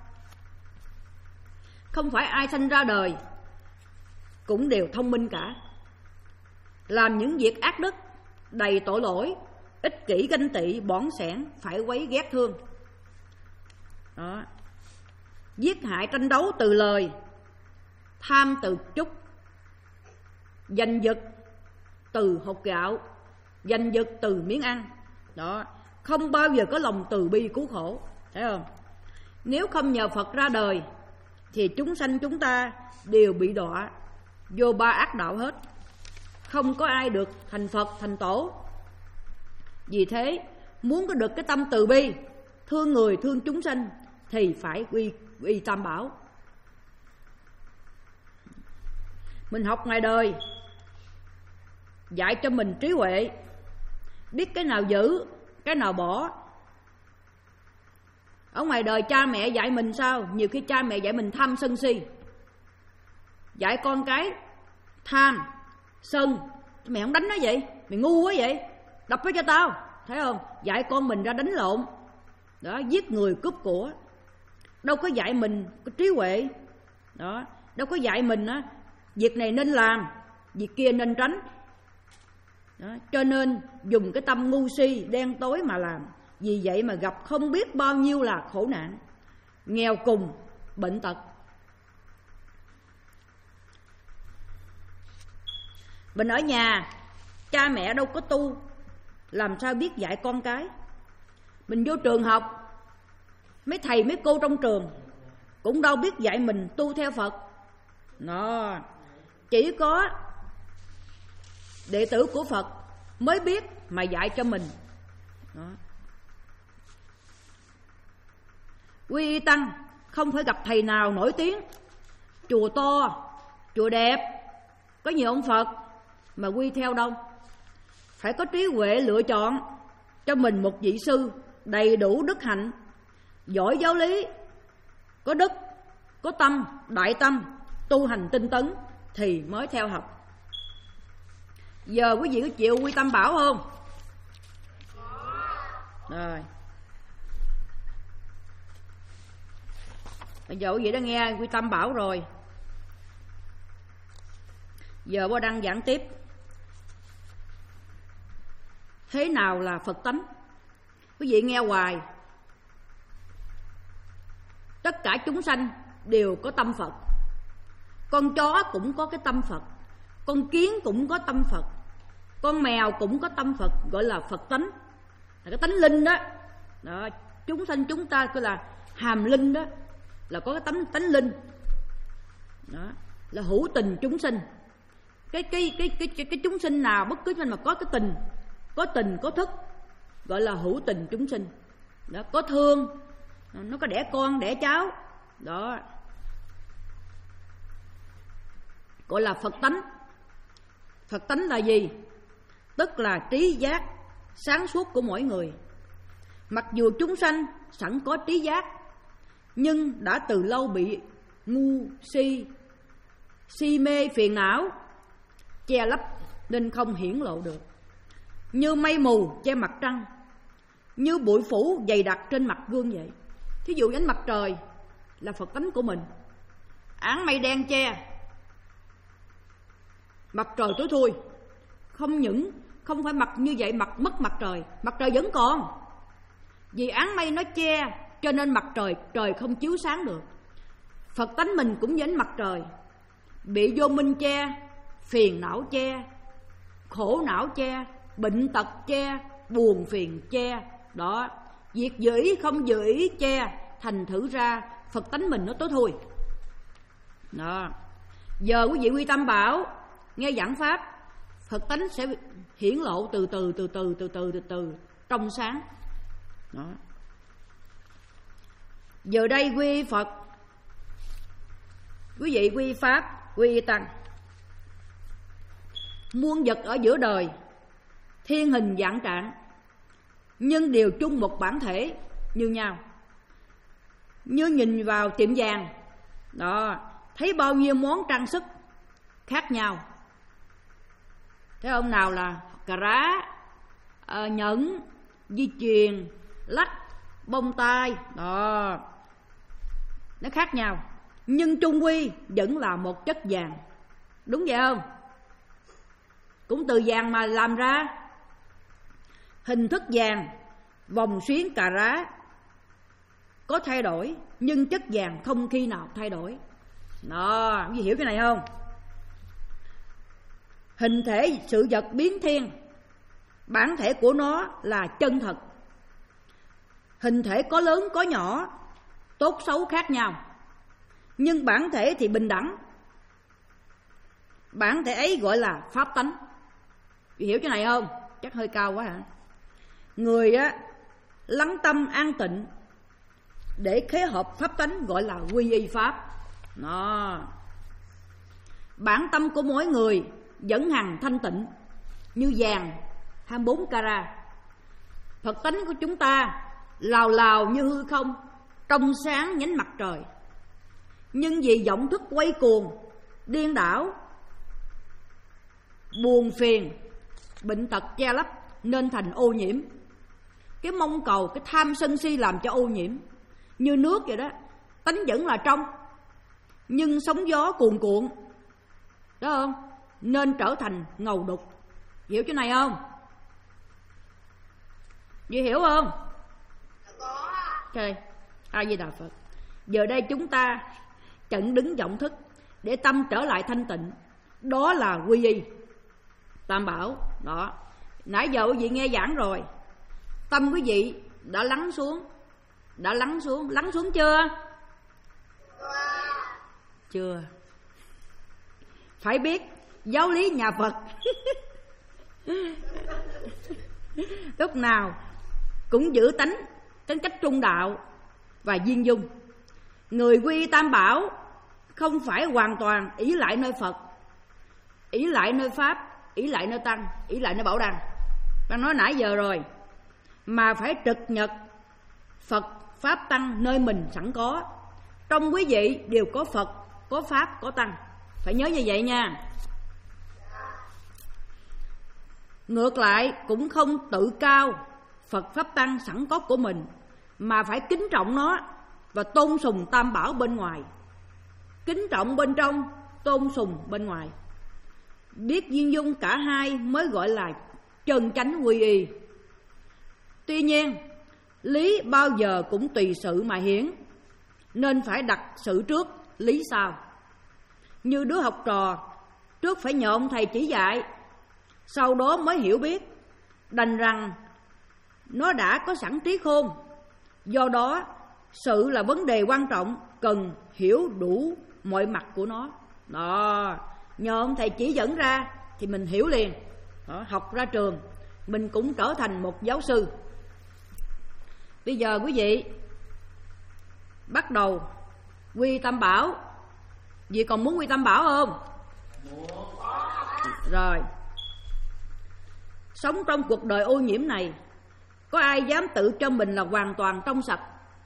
Không phải ai sanh ra đời cũng đều thông minh cả. Làm những việc ác đức, đầy tội lỗi, ích kỷ ganh tị, bỏn sẻn, phải quấy ghét thương. Đó. Giết hại tranh đấu từ lời, tham từ chút, giành giật từ hột gạo, giành giật từ miếng ăn. Đó, không bao giờ có lòng từ bi cứu khổ, thấy không? Nếu không nhờ Phật ra đời thì chúng sanh chúng ta đều bị đọa vô ba ác đạo hết, không có ai được thành Phật thành tổ. Vì thế, muốn có được cái tâm từ bi, thương người thương chúng sanh thì phải quy quy tam bảo. Mình học ngoài đời dạy cho mình trí huệ, biết cái nào giữ, cái nào bỏ. Ở ngoài đời cha mẹ dạy mình sao? Nhiều khi cha mẹ dạy mình tham sân si, dạy con cái tham sân. Mày không đánh nó vậy, mày ngu quá vậy, đập nó cho tao. thấy không? Dạy con mình ra đánh lộn, đó, giết người cướp của. Đâu có dạy mình có trí huệ, đó, đâu có dạy mình á việc này nên làm, việc kia nên tránh. Đó, cho nên dùng cái tâm ngu si đen tối mà làm. Vì vậy mà gặp không biết bao nhiêu là khổ nạn, nghèo cùng, bệnh tật. Mình ở nhà, cha mẹ đâu có tu, làm sao biết dạy con cái. Mình vô trường học, mấy thầy mấy cô trong trường cũng đâu biết dạy mình tu theo Phật. Nó chỉ có đệ tử của Phật mới biết mà dạy cho mình. Đó. Quy y tăng không phải gặp thầy nào nổi tiếng, chùa to, chùa đẹp, có nhiều ông Phật mà quy theo đâu. Phải có trí huệ lựa chọn cho mình một vị sư đầy đủ đức hạnh, giỏi giáo lý, có đức, có tâm, đại tâm, tu hành tinh tấn thì mới theo học. Giờ quý vị có chịu quy tâm bảo không? Rồi. Bây giờ quý vị đã nghe quy tâm bảo rồi. Giờ Bo Đăng giảng tiếp. Thế nào là Phật tánh? Quý vị nghe hoài. Tất cả chúng sanh đều có tâm Phật. Con chó cũng có cái tâm Phật, con kiến cũng có tâm Phật, con mèo cũng có tâm Phật, gọi là Phật tánh, là cái tánh linh đó. Đó, chúng sanh chúng ta gọi là hàm linh đó, là có cái tánh tánh linh. Đó, là hữu tình chúng sinh. Cái cái cái cái cái, cái chúng sinh nào, bất cứ mà có cái tình, có tình có thức, gọi là hữu tình chúng sinh. Đó, có thương, nó có đẻ con đẻ cháu. Đó, gọi là Phật tánh. Phật tánh là gì? Tức là trí giác sáng suốt của mỗi người. Mặc dù chúng sanh sẵn có trí giác, nhưng đã từ lâu bị ngu si, si mê phiền não che lấp nên không hiển lộ được. Như mây mù che mặt trăng, như bụi phủ dày đặc trên mặt gương vậy. Thí dụ ánh mặt trời là Phật tánh của mình, áng mây đen che mặt trời tối thui. Không những không phải mặt như vậy, mặt mất mặt trời, mặt trời vẫn còn. Vì áng mây nó che cho nên mặt trời trời không chiếu sáng được. Phật tánh mình cũng như ánh mặt trời, bị vô minh che, phiền não che, khổ não che, bệnh tật che, buồn phiền che. Đó, việc dự ý không dự ý che, thành thử ra Phật tánh mình nó tối thui. Đó, giờ quý vị quy tâm bảo, nghe giảng pháp, Phật tánh sẽ hiển lộ từ từ từ từ từ từ từ từ trong sáng. Đó. Giờ đây quy Phật, quý vị quy pháp, quy tăng. Muôn vật ở giữa đời, thiên hình vạn trạng, nhưng đều chung một bản thể như nhau. Như nhìn vào tiệm vàng, đó, thấy bao nhiêu món trang sức khác nhau. Thấy ông nào là cà rá, à, nhẫn, dây chuyền, lắc, bông tai, đó, nó khác nhau, nhưng chung quy vẫn là một chất vàng. Đúng vậy không? Cũng từ vàng mà làm ra. Hình thức vàng, vòng xuyến cà rá có thay đổi, nhưng chất vàng không khi nào thay đổi. Đó, quý vị hiểu cái này không? Hình thể sự vật biến thiên, bản thể của nó là chân thật. Hình thể có lớn có nhỏ, tốt xấu khác nhau, nhưng bản thể thì bình đẳng. Bản thể ấy gọi là pháp tánh. Quý vị hiểu cái này không? Chắc hơi cao quá hả? Người á lắng tâm an tịnh để khế hợp pháp tánh gọi là quy y pháp. Đó. Bản tâm của mỗi người vẫn hằng thanh tịnh như vàng hai mươi bốn carat. Phật tánh của chúng ta lào lào như hư không, trong sáng nhánh mặt trời. Nhưng vì vọng thức quay cuồng, điên đảo, buồn phiền, bệnh tật che lấp nên thành ô nhiễm. cái mong cầu, cái tham sân si làm cho ô nhiễm. Như nước vậy đó, tánh vẫn là trong, nhưng sóng gió cuồn cuộn, đó không? Nên trở thành ngầu đục. Hiểu chỗ này không? Vậy hiểu không? Trời, A Di Đà Phật. Giờ đây chúng ta chẩn đứng vọng thức để tâm trở lại thanh tịnh. Đó là quy y Tam Bảo. Đó, nãy giờ quý vị nghe giảng rồi, tâm quý vị đã lắng xuống. Đã lắng xuống, lắng xuống chưa? Chưa. Phải biết giáo lý nhà Phật lúc nào cũng giữ tánh tính cách trung đạo và viên dung. Người quy Tam Bảo không phải hoàn toàn ỷ lại nơi Phật, ỷ lại nơi Pháp, ỷ lại nơi Tăng, ỷ lại nơi Bảo Đăng. Bạn nói nãy giờ rồi, mà phải trực nhật Phật, Pháp, Tăng nơi mình sẵn có. Trong quý vị đều có Phật, có Pháp, có Tăng. Phải nhớ như vậy nha. Ngược lại cũng không tự cao Phật, Pháp, Tăng sẵn có của mình, mà phải kính trọng nó và tôn sùng Tam Bảo bên ngoài. Kính trọng bên trong, tôn sùng bên ngoài. Biết viên dung cả hai mới gọi là chân chánh quy y. Tuy nhiên, lý bao giờ cũng tùy sự mà hiển, nên phải đặt sự trước, lý sau. Như đứa học trò, trước phải nhờ ông thầy chỉ dạy, sau đó mới hiểu biết. Đành rằng nó đã có sẵn trí khôn. Do đó, sự là vấn đề quan trọng, cần hiểu đủ mọi mặt của nó. Đó, nhờ ông thầy chỉ dẫn ra thì mình hiểu liền. Đó, học ra trường mình cũng trở thành một giáo sư. Bây giờ quý vị bắt đầu quy Tam Bảo. Vì còn muốn quy Tam Bảo không? Rồi, sống trong cuộc đời ô nhiễm này, có ai dám tự cho mình là hoàn toàn trong sạch?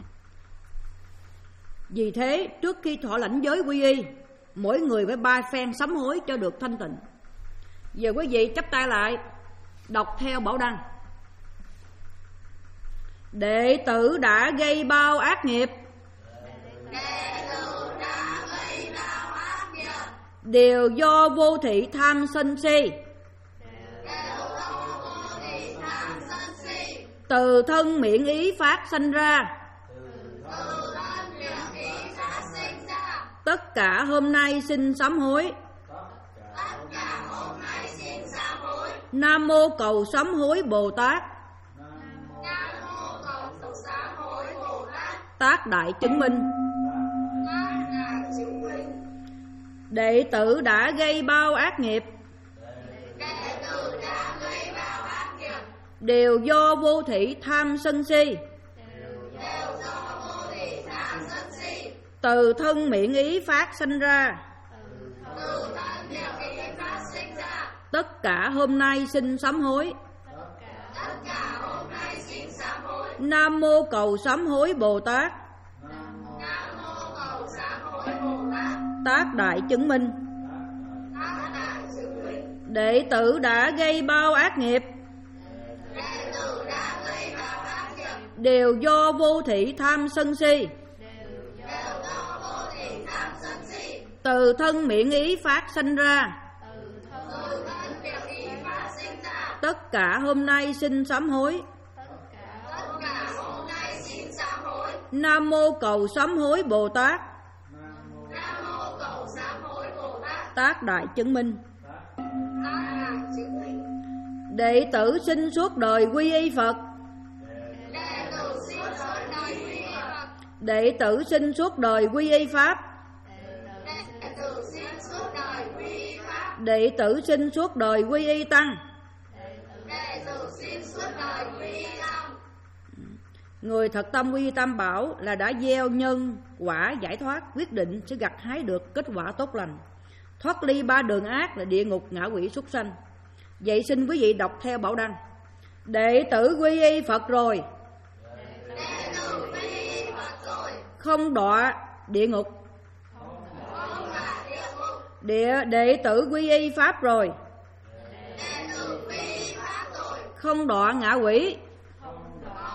Vì thế trước khi thọ lãnh giới quy y, mỗi người phải ba phen sám hối cho được thanh tịnh. Giờ quý vị chắp tay lại, đọc theo Bảo Đăng. Đệ tử đã gây bao ác nghiệp, đều do vô thị tham sân si, từ thân miệng ý phát sanh ra. Tất cả hôm nay xin sám hối. Nam mô cầu sám hối Bồ Tát. Tác đại chứng minh. Đệ tử đã gây bao ác nghiệp, đều do vô thị tham sân si, từ thân miệng ý phát sanh ra. Tất cả hôm nay xin sám hối. Nam mô cầu sám hối Bồ Tát. Tác đại chứng minh. Đệ tử đã gây bao ác nghiệp, đều do vô thị tham sân si, từ thân miệng ý phát sanh ra. Tất cả hôm nay xin sám hối. Nam mô cầu sám hối Bồ Tát. Tác đại chứng minh. Đệ tử xin suốt đời quy y Phật. Đệ tử xin suốt đời quy y Pháp. Đệ tử xin suốt đời quy y Tăng. Người thật tâm quy y Tam Bảo là đã gieo nhân quả giải thoát, quyết định sẽ gặt hái được kết quả tốt lành, thoát ly ba đường ác là địa ngục, ngạ quỷ, súc sanh. Vậy xin quý vị đọc theo Bảo Đăng. Đệ tử quy y Phật rồi, không đọa địa ngục. Địa đệ tử quy y Pháp rồi, không đọa ngạ quỷ.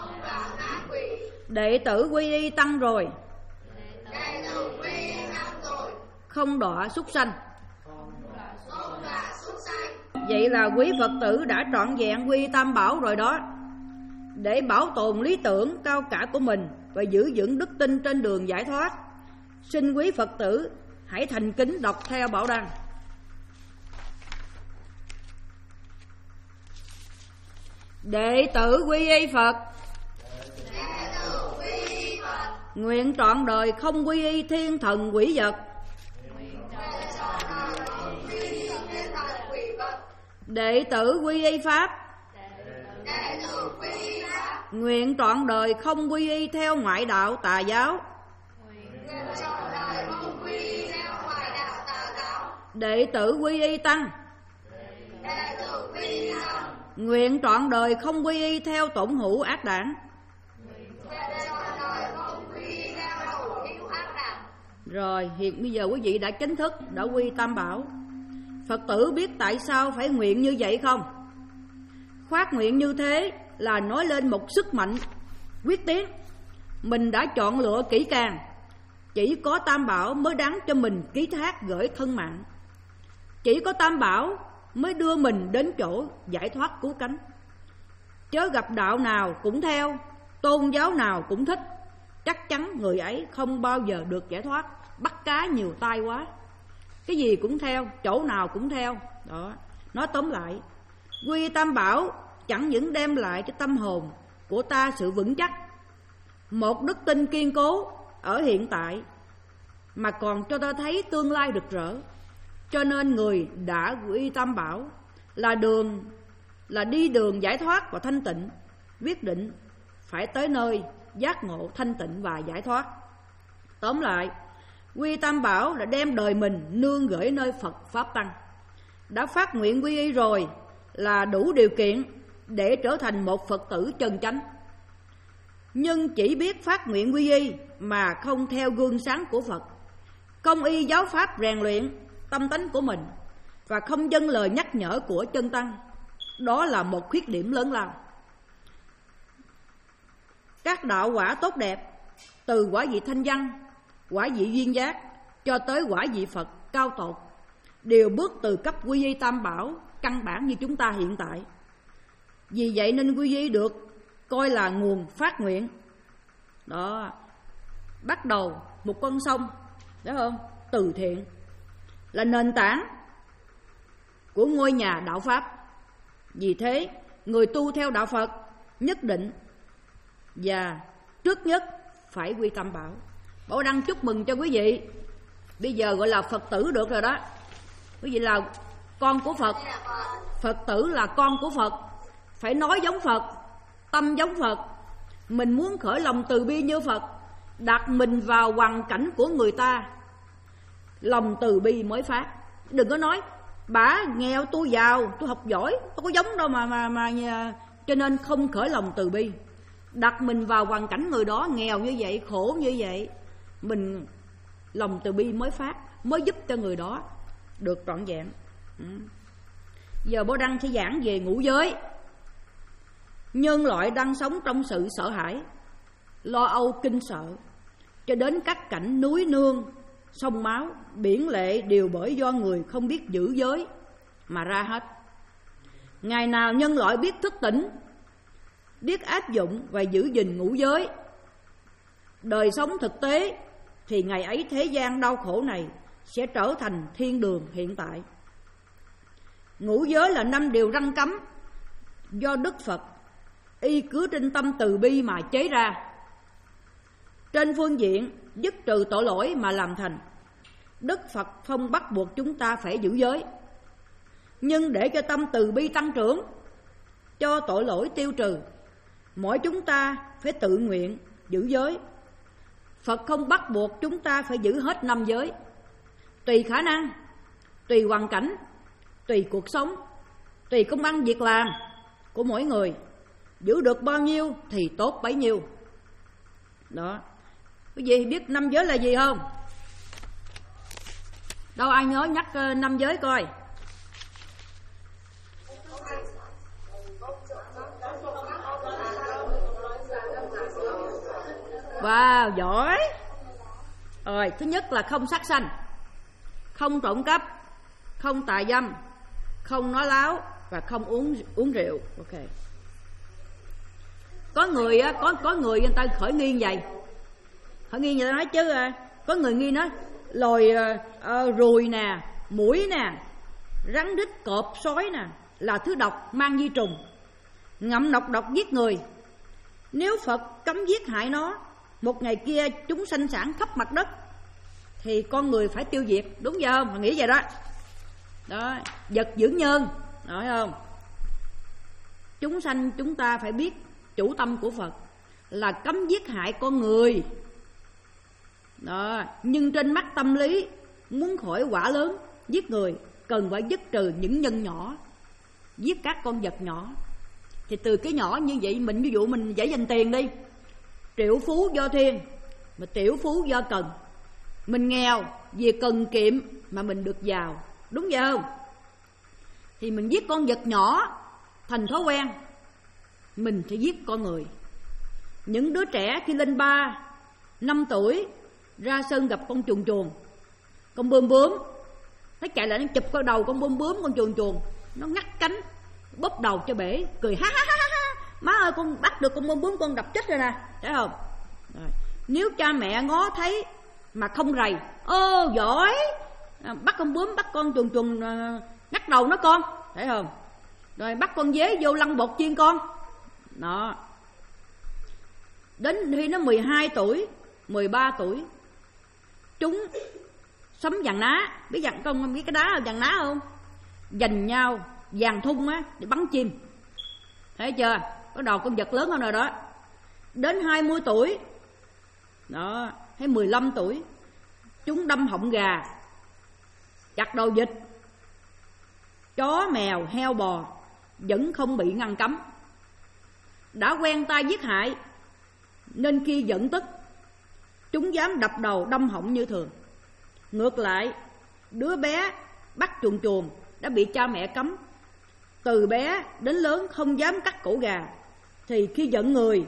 Đệ tử quy y tăng rồi, đệ tử quy y tăng rồi, không đọa súc sanh. không đọa súc sanh. Vậy là quý Phật tử đã trọn vẹn quy y Tam Bảo rồi đó. Để bảo tồn lý tưởng cao cả của mình và giữ vững đức tin trên đường giải thoát, xin quý Phật tử hãy thành kính đọc theo Bảo Đăng. Đệ tử quy y Phật, Đệ tử quy y Phật, nguyện trọn đời không quy y thiên thần quỷ vật. để cho đời không quy y thiên thần quỷ vật. Đệ tử quy y Pháp, Đệ tử quy y Pháp, nguyện trọn đời không quy y theo ngoại đạo tà giáo. nguyện trọn đời không quy y theo ngoại đạo tà giáo. Đệ tử quy y Tăng, Đệ tử quy y Tăng, nguyện trọn đời không quy y theo tổn hữu ác đảng. nguyện trọn đời không quy y theo tổn hữu ác đảng. Rồi, hiện bây giờ quý vị đã chính thức đã quy Tam Bảo. Phật tử biết tại sao phải nguyện như vậy không? Phát nguyện như thế là nói lên một sức mạnh quyết tiến. Mình đã chọn lựa kỹ càng, chỉ có Tam Bảo mới đáng cho mình ký thác gửi thân mạng. Chỉ có Tam Bảo mới đưa mình đến chỗ giải thoát cứu cánh. Chớ gặp đạo nào cũng theo, tôn giáo nào cũng thích, chắc chắn người ấy không bao giờ được giải thoát. Bắt cá nhiều tai quá, cái gì cũng theo, chỗ nào cũng theo. Đó, nói tóm lại, quy Tam Bảo chẳng những đem lại cho tâm hồn của ta sự vững chắc, một đức tin kiên cố ở hiện tại, mà còn cho ta thấy tương lai rực rỡ. Cho nên người đã quy Tam Bảo là đường là đi đường giải thoát và thanh tịnh, quyết định phải tới nơi giác ngộ thanh tịnh và giải thoát. Tóm lại, quy Tam Bảo là đem đời mình nương gửi nơi Phật Pháp Tăng. Đã phát nguyện quy y rồi là đủ điều kiện để trở thành một Phật tử chân chánh. Nhưng chỉ biết phát nguyện quy y mà không theo gương sáng của Phật, không y giáo pháp rèn luyện tâm tánh của mình và không dâng lời nhắc nhở của chân tăng, đó là một khuyết điểm lớn lao. Các đạo quả tốt đẹp, từ quả vị thanh văn, quả vị duyên giác cho tới quả vị Phật cao tột, đều bước từ cấp quy y Tam Bảo căn bản như chúng ta hiện tại. Vì vậy nên quy y được coi là nguồn phát nguyện. Đó, bắt đầu một con sông, đúng không? Từ thiện là nền tảng của ngôi nhà đạo Pháp. Vì thế, người tu theo đạo Phật nhất định và trước nhất phải quy Tam Bảo. Bảo Đăng chúc mừng cho quý vị. Bây giờ gọi là Phật tử được rồi đó. Quý vị là con của Phật. Phật tử là con của Phật, phải nói giống Phật, tâm giống Phật. Mình muốn khởi lòng từ bi như Phật, đặt mình vào hoàn cảnh của người ta, lòng từ bi mới phát. Đừng có nói bả nghèo tôi giàu, tôi học giỏi, tôi có giống đâu mà mà mà cho nên không khởi lòng từ bi. Đặt mình vào hoàn cảnh người đó nghèo như vậy, khổ như vậy, mình lòng từ bi mới phát, mới giúp cho người đó được trọn vẹn. Ừ. Giờ Bảo Đăng sẽ giảng về ngũ giới. Nhân loại đang sống trong sự sợ hãi, lo âu kinh sợ, cho đến các cảnh núi nương, sông máu, biển lệ đều bởi do người không biết giữ giới mà ra hết. Ngày nào nhân loại biết thức tỉnh, biết áp dụng và giữ gìn ngũ giới, đời sống thực tế, thì ngày ấy thế gian đau khổ này sẽ trở thành thiên đường hiện tại. Ngũ giới là năm điều răn cấm do Đức Phật y cứ trên tâm từ bi mà chế ra, trên phương diện dứt trừ tội lỗi mà làm thành. Đức Phật không bắt buộc chúng ta phải giữ giới, nhưng để cho tâm từ bi tăng trưởng, cho tội lỗi tiêu trừ, mỗi chúng ta phải tự nguyện giữ giới. Phật không bắt buộc chúng ta phải giữ hết năm giới. Tùy khả năng, tùy hoàn cảnh, tùy cuộc sống, tùy công ăn việc làm của mỗi người, giữ được bao nhiêu thì tốt bấy nhiêu. Đó. Quý vị biết năm giới là gì không? Đâu ai nhớ nhắc năm giới coi. Wow, giỏi. Rồi, thứ nhất là không sát sanh, không trộm cắp, không tà dâm, không nói láo và không uống uống rượu. Ok. Có người á, có có người người ta khởi nghi vậy. Khởi nghi người ta nói chứ có người nghi nói lòi uh, uh, ruồi nè, muỗi nè, rắn rít, cọp, sói nè là thứ độc mang vi trùng, ngậm nọc độc giết người. Nếu Phật cấm giết hại nó, một ngày kia chúng sanh sản khắp mặt đất thì con người phải tiêu diệt, đúng vậy không? Mình nghĩ vậy đó. Đó, vật dưỡng nhân, nói không? Chúng sanh chúng ta phải biết chủ tâm của Phật là cấm giết hại con người. Đó, nhưng trên mắt tâm lý muốn khỏi quả lớn giết người cần phải dứt trừ những nhân nhỏ, giết các con vật nhỏ. Thì từ cái nhỏ như vậy, mình ví dụ mình giải dành tiền đi, triệu phú do thiên mà tiểu phú do cần. Mình nghèo vì cần kiệm mà mình được giàu, đúng vậy không? Thì mình giết con vật nhỏ thành thói quen, mình sẽ giết con người. Những đứa trẻ khi lên ba năm tuổi ra sân gặp con chuồn chuồn, con bướm bướm, nó chạy lại nó chụp vào đầu con bướm bướm, con chuồn chuồn nó ngắt cánh bóp đầu cho bể, cười ha ha ha ha, má ơi con bắt được con bướm bướm, con đập chết rồi nè, thấy không? Rồi. Nếu cha mẹ ngó thấy mà không rầy, ô giỏi, bắt con bướm, bắt con chuồn chuồn ngắt đầu nó con, thấy không? Rồi bắt con dế vô lăn bột chiên con. Đó. Đến khi nó mười hai tuổi, mười ba tuổi, chúng sắm vàng ná, biết vàng con biết cái đá là vàng ná không? Giành nhau vàng thun á để bắn chim. Thấy chưa? Có đầu con vật lớn hơn rồi đó. Đến hai mươi tuổi, đó, hay mười lăm tuổi, chúng đâm họng gà, chặt đầu vịt, chó, mèo, heo, bò vẫn không bị ngăn cấm. Đã quen tay giết hại nên khi giận tức, chúng dám đập đầu đâm họng như thường. Ngược lại, đứa bé bắt chuồn chuồn đã bị cha mẹ cấm, từ bé đến lớn không dám cắt cổ gà, thì khi giận người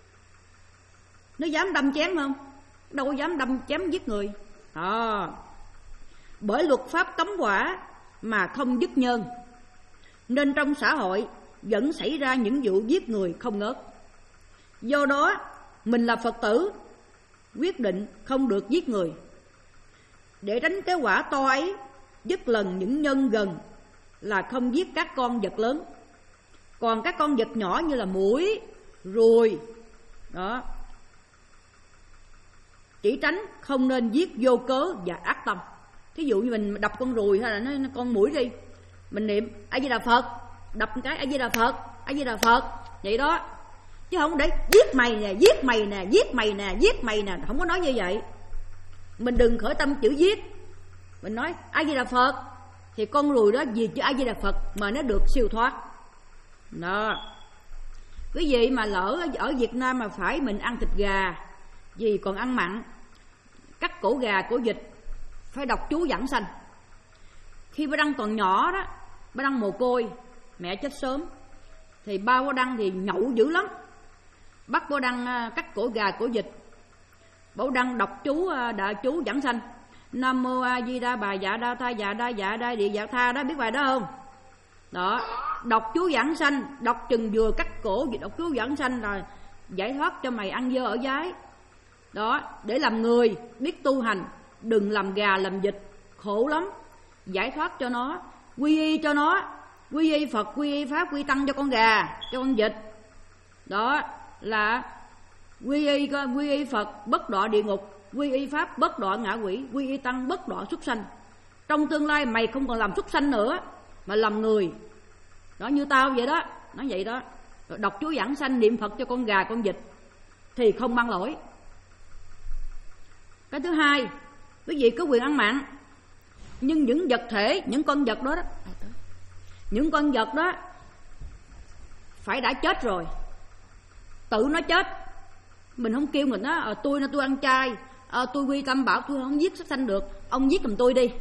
nó dám đâm chém không? Đâu có dám đâm chém giết người. À, bởi luật pháp cấm quả mà không dứt nhân, nên trong xã hội vẫn xảy ra những vụ giết người không ngớt. Do đó mình là Phật tử quyết định không được giết người, để tránh cái quả to ấy. Dứt lần những nhân gần là không giết các con vật lớn, còn các con vật nhỏ như là muỗi, ruồi đó, chỉ tránh không nên giết vô cớ và ác tâm. Thí dụ như mình đập con ruồi hay là nó, con muỗi đi, mình niệm A Di Đà Phật, đập một cái A Di Đà Phật, A Di Đà Phật vậy đó, chứ không để giết mày nè, giết mày nè, giết mày nè, giết mày nè, không có nói như vậy. Mình đừng khởi tâm chữ giết, mình nói A Di Đà Phật thì con ruồi đó vì chữ A Di Đà Phật mà nó được siêu thoát. Đó. Quý vị mà lỡ ở Việt Nam mà phải mình ăn thịt gà vì còn ăn mặn, cắt cổ gà cổ vịt phải đọc chú giảng sanh. Khi ba Đăng còn nhỏ đó, ba Đăng mồ côi, mẹ chết sớm, thì ba Bố Đăng thì nhậu dữ lắm, bắt Bố Đăng cắt cổ gà cổ vịt. Bố Đăng đọc chú đại chú giảng sanh Nam Mô A Di Đà Bà Dạ Đa Tha Dạ Đa Dạ Đa Địa Dạ Tha đó, biết bài đó không? Đó, đọc chú giảng sanh, đọc chừng vừa cắt cổ, đọc chú giảng sanh rồi giải thoát cho mày ăn dơ ở giái. Đó, để làm người biết tu hành, đừng làm gà làm vịt, khổ lắm. Giải thoát cho nó, quy y cho nó, quy y Phật, quy y Pháp, quy Tăng cho con gà, cho con vịt. Đó là quy y, quy y Phật bất đọa địa ngục, quy y Pháp bất đọa ngạ quỷ, quy y Tăng bất đọa súc sanh. Trong tương lai mày không còn làm súc sanh nữa mà làm người. Đó, như tao vậy đó, nói vậy đó. Rồi đọc chú giảng sanh, niệm Phật cho con gà con vịt thì không mang lỗi. Cái thứ hai, quý vị có quyền ăn mặn, nhưng những vật thể, những con vật đó, đó những con vật đó phải đã chết rồi, tự nó chết. Mình không kêu mình đó, à, tôi nó tôi ăn chay, à, tôi quy tâm bảo tôi không giết súc sanh được, ông giết giùm tôi đi,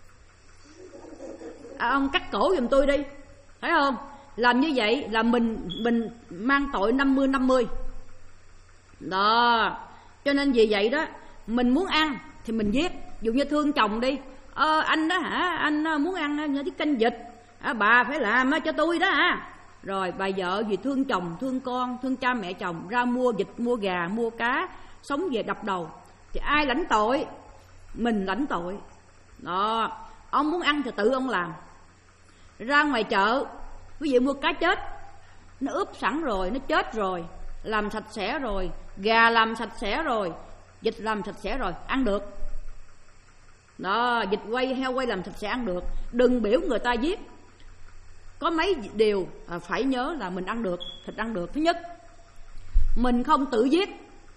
à, ông cắt cổ giùm tôi đi, thấy không? Làm như vậy là mình mình mang tội năm mươi năm mươi. Đó, Cho nên vì vậy đó, mình muốn ăn thì mình giết. Dụ như thương chồng đi, ờ, anh đó hả, anh muốn ăn cái canh vịt, à, bà phải làm cho tôi đó hả. Rồi bà vợ vì thương chồng, thương con, thương cha mẹ chồng, ra mua vịt, mua gà, mua cá, sống về đập đầu. Thì ai lãnh tội? Mình lãnh tội. Đó, ông muốn ăn thì tự ông làm. Ra ngoài chợ, ví dụ mua cá chết, nó ướp sẵn rồi, nó chết rồi, làm sạch sẽ rồi, gà làm sạch sẽ rồi, vịt làm sạch sẽ rồi, ăn được. Đó, vịt quay, heo quay làm sạch sẽ ăn được. Đừng biểu người ta giết. Có mấy điều phải nhớ là mình ăn được, thịt ăn được. Thứ nhất, mình không tự giết.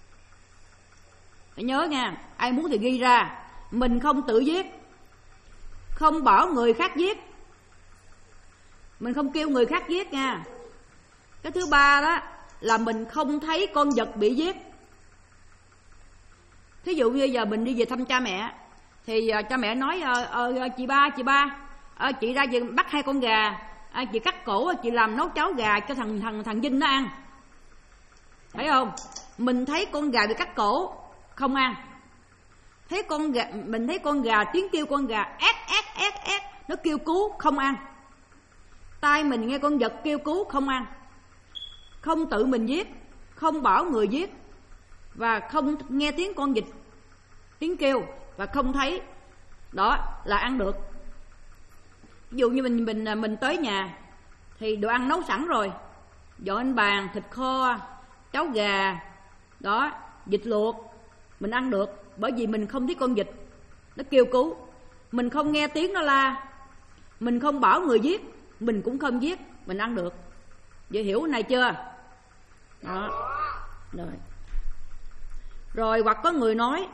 Phải nhớ nha, ai muốn thì ghi ra. Mình không tự giết, không bảo người khác giết, mình không kêu người khác giết nha. Cái thứ ba đó là mình không thấy con vật bị giết. Thí dụ như giờ mình đi về thăm cha mẹ, thì cha mẹ nói ờ, ờ, chị ba, chị ba, ờ, chị ra về bắt hai con gà, à, chị cắt cổ, chị làm nấu cháo gà cho thằng thằng thằng Vinh nó ăn, thấy không? Mình thấy con gà bị cắt cổ không ăn. Thấy con gà, mình thấy con gà, tiếng kêu con gà ét ét ét ét, nó kêu cứu không ăn. Tai mình nghe con vật kêu cứu không ăn. Không tự mình giết, không bảo người giết, và không nghe tiếng con vịt tiếng kêu và không thấy, đó là ăn được. Ví dụ như mình mình mình tới nhà thì đồ ăn nấu sẵn rồi, dọn lên bàn, thịt kho, cháo gà, đó, vịt luộc, mình ăn được. Bởi vì mình không thấy con vịt nó kêu cứu, mình không nghe tiếng nó la, mình không bảo người giết, mình cũng không giết, mình ăn được. Vậy hiểu này chưa? Đó. Rồi. Rồi hoặc có người nói,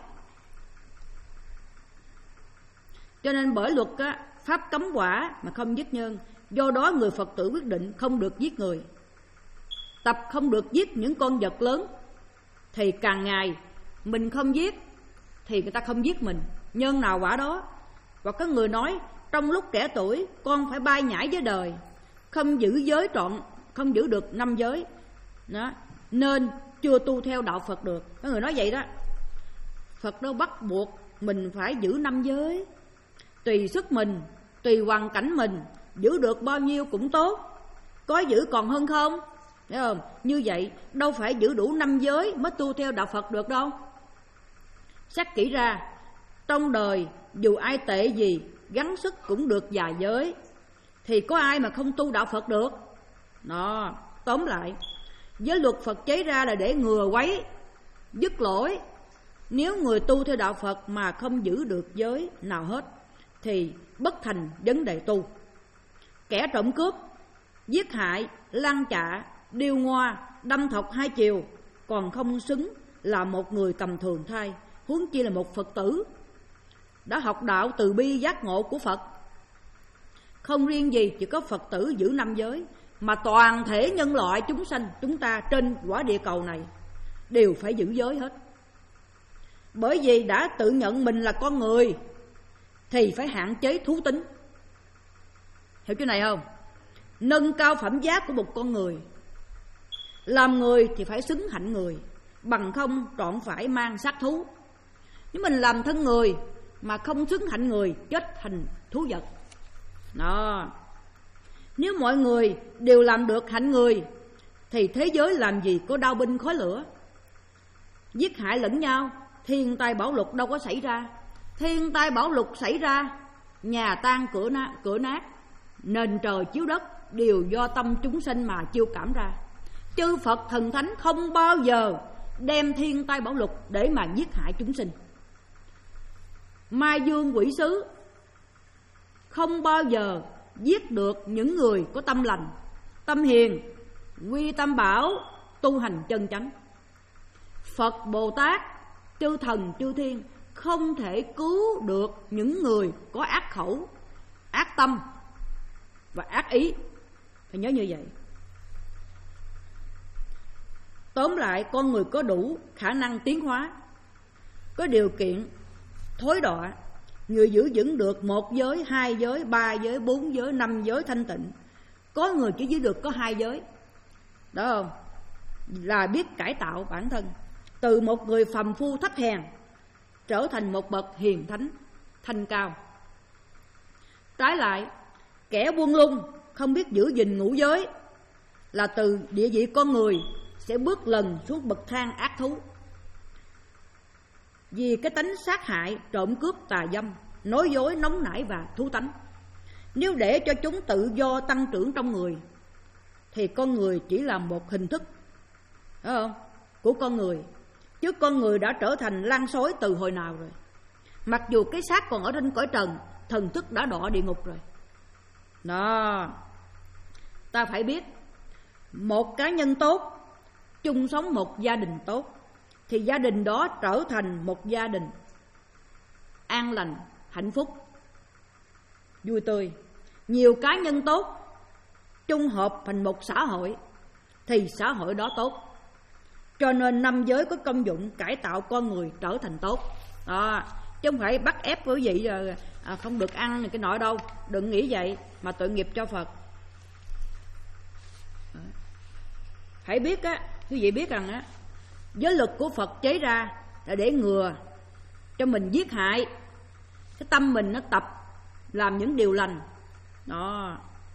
cho nên bởi luật á, pháp cấm quả mà không giết nhân. Do đó người Phật tử quyết định không được giết người, tập không được giết những con vật lớn. Thì càng ngày mình không giết thì người ta không giết mình, nhân nào quả đó. Và có người nói trong lúc trẻ tuổi con phải bay nhảy với đời, không giữ giới trọn, không giữ được năm giới đó, nên chưa tu theo đạo Phật được. Có người nói vậy đó. Phật đâu bắt buộc mình phải giữ năm giới, tùy sức mình, tùy hoàn cảnh mình, giữ được bao nhiêu cũng tốt, có giữ còn hơn không, thấy không? Như vậy đâu phải giữ đủ năm giới mới tu theo đạo Phật được đâu. Xét kỹ ra, trong đời dù ai tệ gì, gắng sức cũng được vài giới, thì có ai mà không tu đạo Phật được. Đó, tóm lại, giới luật Phật chế ra là để ngừa quấy, dứt lỗi. Nếu người tu theo đạo Phật mà không giữ được giới nào hết thì bất thành vấn đề tu. Kẻ trộm cướp, giết hại, lăng chạ, điêu ngoa, đâm thọc hai chiều còn không xứng là một người tầm thường thay, huống chi là một Phật tử đã học đạo từ bi giác ngộ của Phật. Không riêng gì chỉ có Phật tử giữ năm giới, mà toàn thể nhân loại chúng sanh chúng ta trên quả địa cầu này đều phải giữ giới hết. Bởi vì đã tự nhận mình là con người thì phải hạn chế thú tính. Hiểu chỗ này không? Nâng cao phẩm giá của một con người. Làm người thì phải xứng hạnh người, bằng không trọn phải mang xác thú. Nếu mình làm thân người mà không xứng hạnh người, chết thành thú vật. Đó. Nếu mọi người đều làm được hạnh người thì thế giới làm gì có đao binh khói lửa, giết hại lẫn nhau. Thiên tai bão lụt đâu có xảy ra. Thiên tai bão lụt xảy ra, nhà tan cửa nát, cửa nát, nền trời chiếu đất đều do tâm chúng sinh mà chiêu cảm ra. Chư Phật thần thánh không bao giờ đem thiên tai bão lụt để mà giết hại chúng sinh. Mai dương quỷ sứ không bao giờ giết được những người có tâm lành, tâm hiền, quy tâm bảo, tu hành chân chánh. Phật Bồ Tát, chư thần chư thiên không thể cứu được những người có ác khẩu, ác tâm và ác ý. Phải nhớ như vậy. Tóm lại, con người có đủ khả năng tiến hóa, có điều kiện thối đọa, người giữ vững được một giới, hai giới, ba giới, bốn giới, năm giới thanh tịnh. Có người chỉ giữ được có hai giới, đó không? Là biết cải tạo bản thân. từ một người phàm phu thấp hèn trở thành một bậc hiền thánh thanh cao. Trái lại, kẻ buông lung không biết giữ gìn ngũ giới là từ địa vị con người sẽ bước lần xuống bậc thang ác thú. Vì cái tánh sát hại, trộm cướp, tà dâm, nói dối, nóng nảy và thú tánh. Nếu để cho chúng tự do tăng trưởng trong người thì con người chỉ là một hình thức, đúng không, của con người, chứ con người đã trở thành lang sói từ hồi nào rồi. Mặc dù cái xác còn ở trên cõi trần, thần thức đã đọa địa ngục rồi. Đó, ta phải biết, một cá nhân tốt chung sống một gia đình tốt thì gia đình đó trở thành một gia đình an lành, hạnh phúc, vui tươi. Nhiều cá nhân tốt chung hợp thành một xã hội thì xã hội đó tốt. Cho nên năm giới có công dụng cải tạo con người trở thành tốt. Đó, chứ không phải bắt ép quý vị là à, không được ăn cái nọ đâu. Đừng nghĩ vậy mà tội nghiệp cho Phật. Hãy biết á, quý vị biết rằng á, giới luật của Phật chế ra là để ngừa cho mình giết hại, cái tâm mình nó tập làm những điều lành. Đó,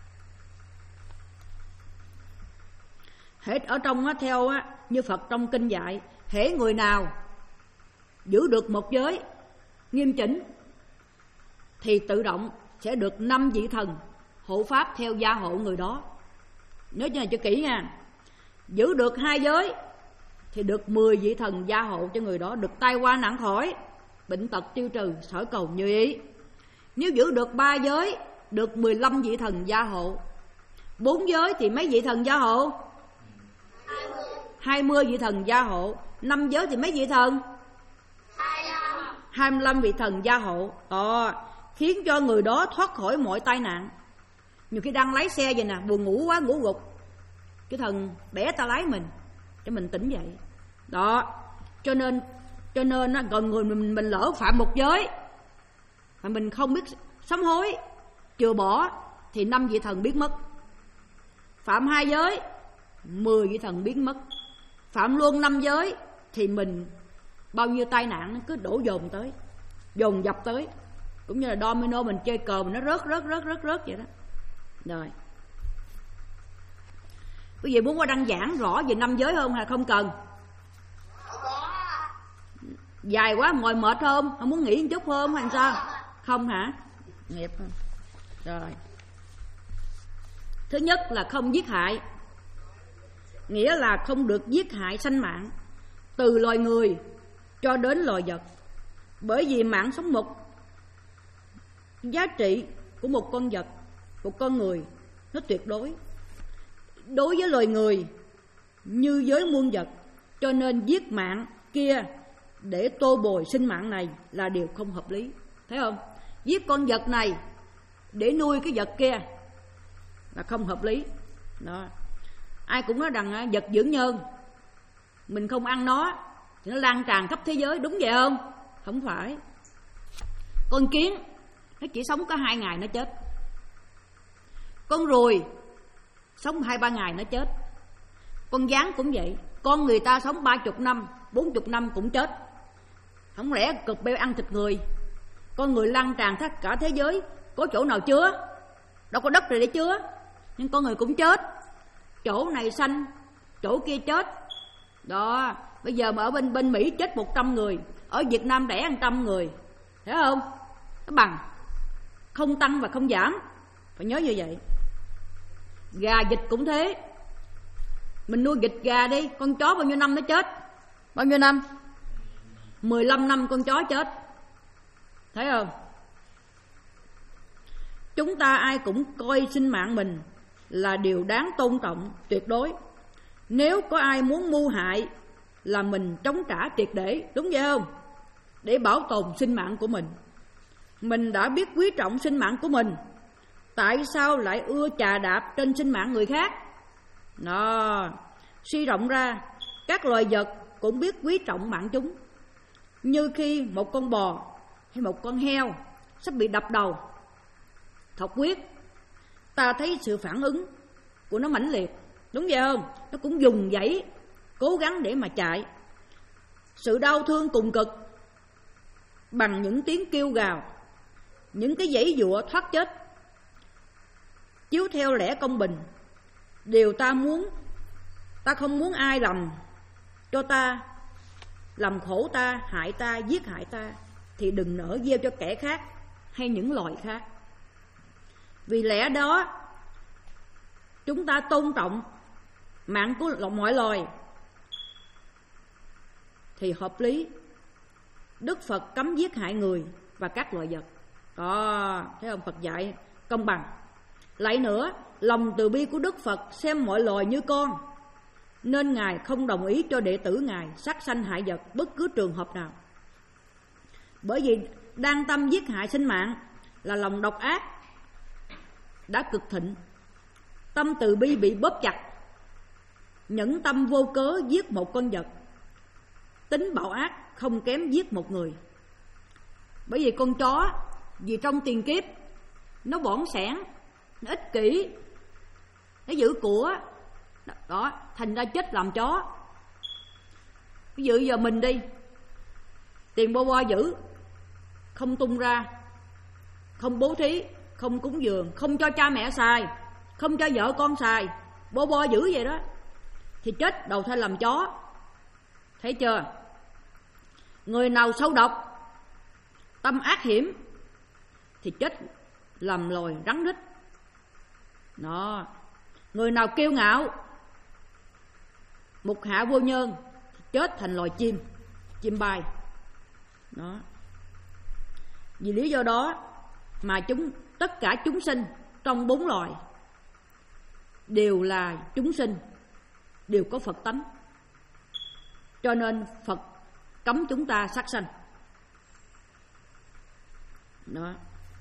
hết ở trong á, theo á, như Phật trong kinh dạy, hễ người nào giữ được một giới nghiêm chỉnh thì tự động sẽ được năm vị thần hộ pháp theo gia hộ người đó. Nhớ cho này cho kỹ nha. Giữ được hai giới thì được mười vị thần gia hộ cho người đó, được tai qua nạn khỏi, bệnh tật tiêu trừ, sở cầu như ý. Nếu giữ được ba giới được mười lăm vị thần gia hộ. Bốn giới thì mấy vị thần gia hộ? Hai mươi vị thần gia hộ. Năm giới thì mấy vị thần? Hai mươi lăm vị thần gia hộ. Ờ, khiến cho người đó thoát khỏi mọi tai nạn. Nhiều khi đang lái xe vậy nè, buồn ngủ quá, ngủ gục, cái thần bẻ ta lái mình cho mình tỉnh dậy. Đó, cho nên cho nên gần người mình mình lỡ phạm một giới mà mình không biết sám hối chừa bỏ thì năm vị thần biến mất. Phạm hai giới, mười vị thần biến mất. Phạm luôn năm giới thì mình bao nhiêu tai nạn nó cứ đổ dồn tới, dồn dập tới. Cũng như là domino mình chơi cờ mình nó rớt rớt rớt rớt rớt vậy đó. Rồi, quý vị muốn qua đăng giảng rõ về năm giới không hay không cần? Dài quá ngồi mệt không? Không muốn nghỉ một chút không hay sao? Không hả? Nghiệp không? Rồi, thứ nhất là không giết hại, nghĩa là không được giết hại sanh mạng từ loài người cho đến loài vật. Bởi vì mạng sống một, giá trị của một con vật, một con người nó tuyệt đối. Đối với loài người như với muôn vật, cho nên giết mạng kia để tô bồi sinh mạng này là điều không hợp lý. Thấy không? Giết con vật này để nuôi cái vật kia là không hợp lý. Đó, ai cũng nói rằng vật dưỡng nhân, mình không ăn nó thì nó lan tràn khắp thế giới, đúng vậy không? Không phải. Con kiến nó chỉ sống có hai ngày nó chết. Con ruồi sống hai ba ngày nó chết. Con gián cũng vậy. Con người ta sống ba chục năm, bốn chục năm cũng chết. Không lẽ cực beo ăn thịt người? Con người lan tràn tất cả thế giới, có chỗ nào chứa? Đâu có đất rồi để chứa. Nhưng con người cũng chết. Chỗ này sanh, chỗ kia chết. Đó, bây giờ mà ở bên bên Mỹ chết một trăm người, ở Việt Nam đẻ một trăm người. Thấy không? Nó bằng, không tăng và không giảm. Phải nhớ như vậy. Gà vịt cũng thế. Mình nuôi vịt gà đi, con chó bao nhiêu năm nó chết? Bao nhiêu năm? mười lăm năm con chó chết. Thấy không? Chúng ta ai cũng coi sinh mạng mình là điều đáng tôn trọng tuyệt đối. Nếu có ai muốn mưu hại là mình chống trả triệt để, đúng vậy không? Để bảo tồn sinh mạng của mình. Mình đã biết quý trọng sinh mạng của mình, tại sao lại ưa chà đạp trên sinh mạng người khác? Đó, suy rộng ra, các loài vật cũng biết quý trọng mạng chúng. Như khi một con bò hay một con heo sắp bị đập đầu, thọc huyết, ta thấy sự phản ứng của nó mãnh liệt, đúng vậy không? Nó cũng dùng dãy, cố gắng để mà chạy. sự đau thương cùng cực bằng những tiếng kêu gào, những cái giãy giụa thoát chết. Chiếu theo lẽ công bình, điều ta muốn, ta không muốn ai làm cho ta, làm khổ ta, hại ta, giết hại ta, thì đừng nỡ gieo cho kẻ khác hay những loài khác. Vì lẽ đó, chúng ta tôn trọng mạng của mọi loài thì hợp lý. Đức Phật cấm giết hại người và các loài vật. Đó, thấy không? Phật dạy công bằng. Lại nữa, lòng từ bi của Đức Phật xem mọi loài như con, nên Ngài không đồng ý cho đệ tử Ngài sát sanh hại vật bất cứ trường hợp nào. Bởi vì đang tâm giết hại sinh mạng là lòng độc ác đã cực thịnh. Tâm từ bi bị bóp chặt, nhẫn tâm vô cớ giết một con vật. Tính bạo ác không kém giết một người. Bởi vì con chó, vì trong tiền kiếp nó bỏng sẻn, nó ích kỷ, nó giữ của, đó, thành ra chết làm chó. Ví dụ giờ mình đi, tiền bo bo giữ, không tung ra, không bố thí, không cúng dường, không cho cha mẹ xài, không cho vợ con xài, bo bo giữ vậy đó, thì chết đầu thai làm chó. Thấy chưa? Người nào sâu độc, tâm ác hiểm thì chết làm loài rắn rít. Đó. Người nào kiêu ngạo, mục hạ vô nhân, chết thành loài chim, chim bay. Đó. Vì lý do đó mà chúng tất cả chúng sinh trong bốn loài đều là chúng sinh, đều có Phật tánh. Cho nên Phật cấm chúng ta sát sanh. Đó.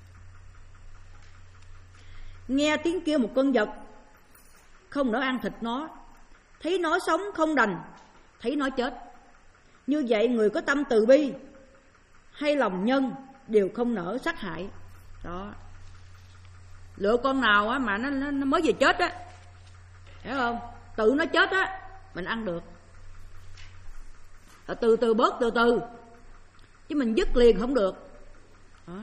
Nghe tiếng kêu một con vật, không nỡ ăn thịt nó, thấy nó sống không đành, thấy nó chết. Như vậy người có tâm từ bi hay lòng nhân đều không nỡ sát hại. Đó. Lựa con nào á mà nó, nó, nó mới về chết á, hiểu không? Tự nó chết á, mình ăn được. Rồi từ từ bớt từ từ, chứ mình dứt liền không được. Đó.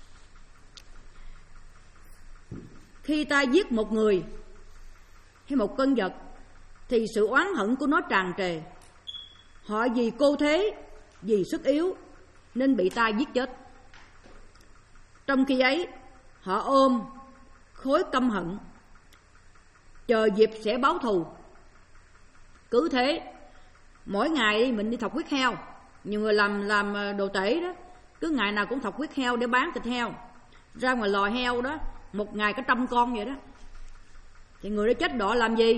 Khi ta giết một người hay một con vật thì sự oán hận của nó tràn trề. Họ vì cô thế, vì sức yếu nên bị ta giết chết. Trong khi ấy họ ôm khối căm hận, chờ dịp sẽ báo thù. Cứ thế, mỗi ngày mình đi thọc huyết heo. Nhiều người làm làm đồ tể đó, cứ ngày nào cũng thọc huyết heo để bán thịt heo. Ra ngoài lò heo đó, một ngày có trăm con vậy đó. Thì người đó chết đọa làm gì?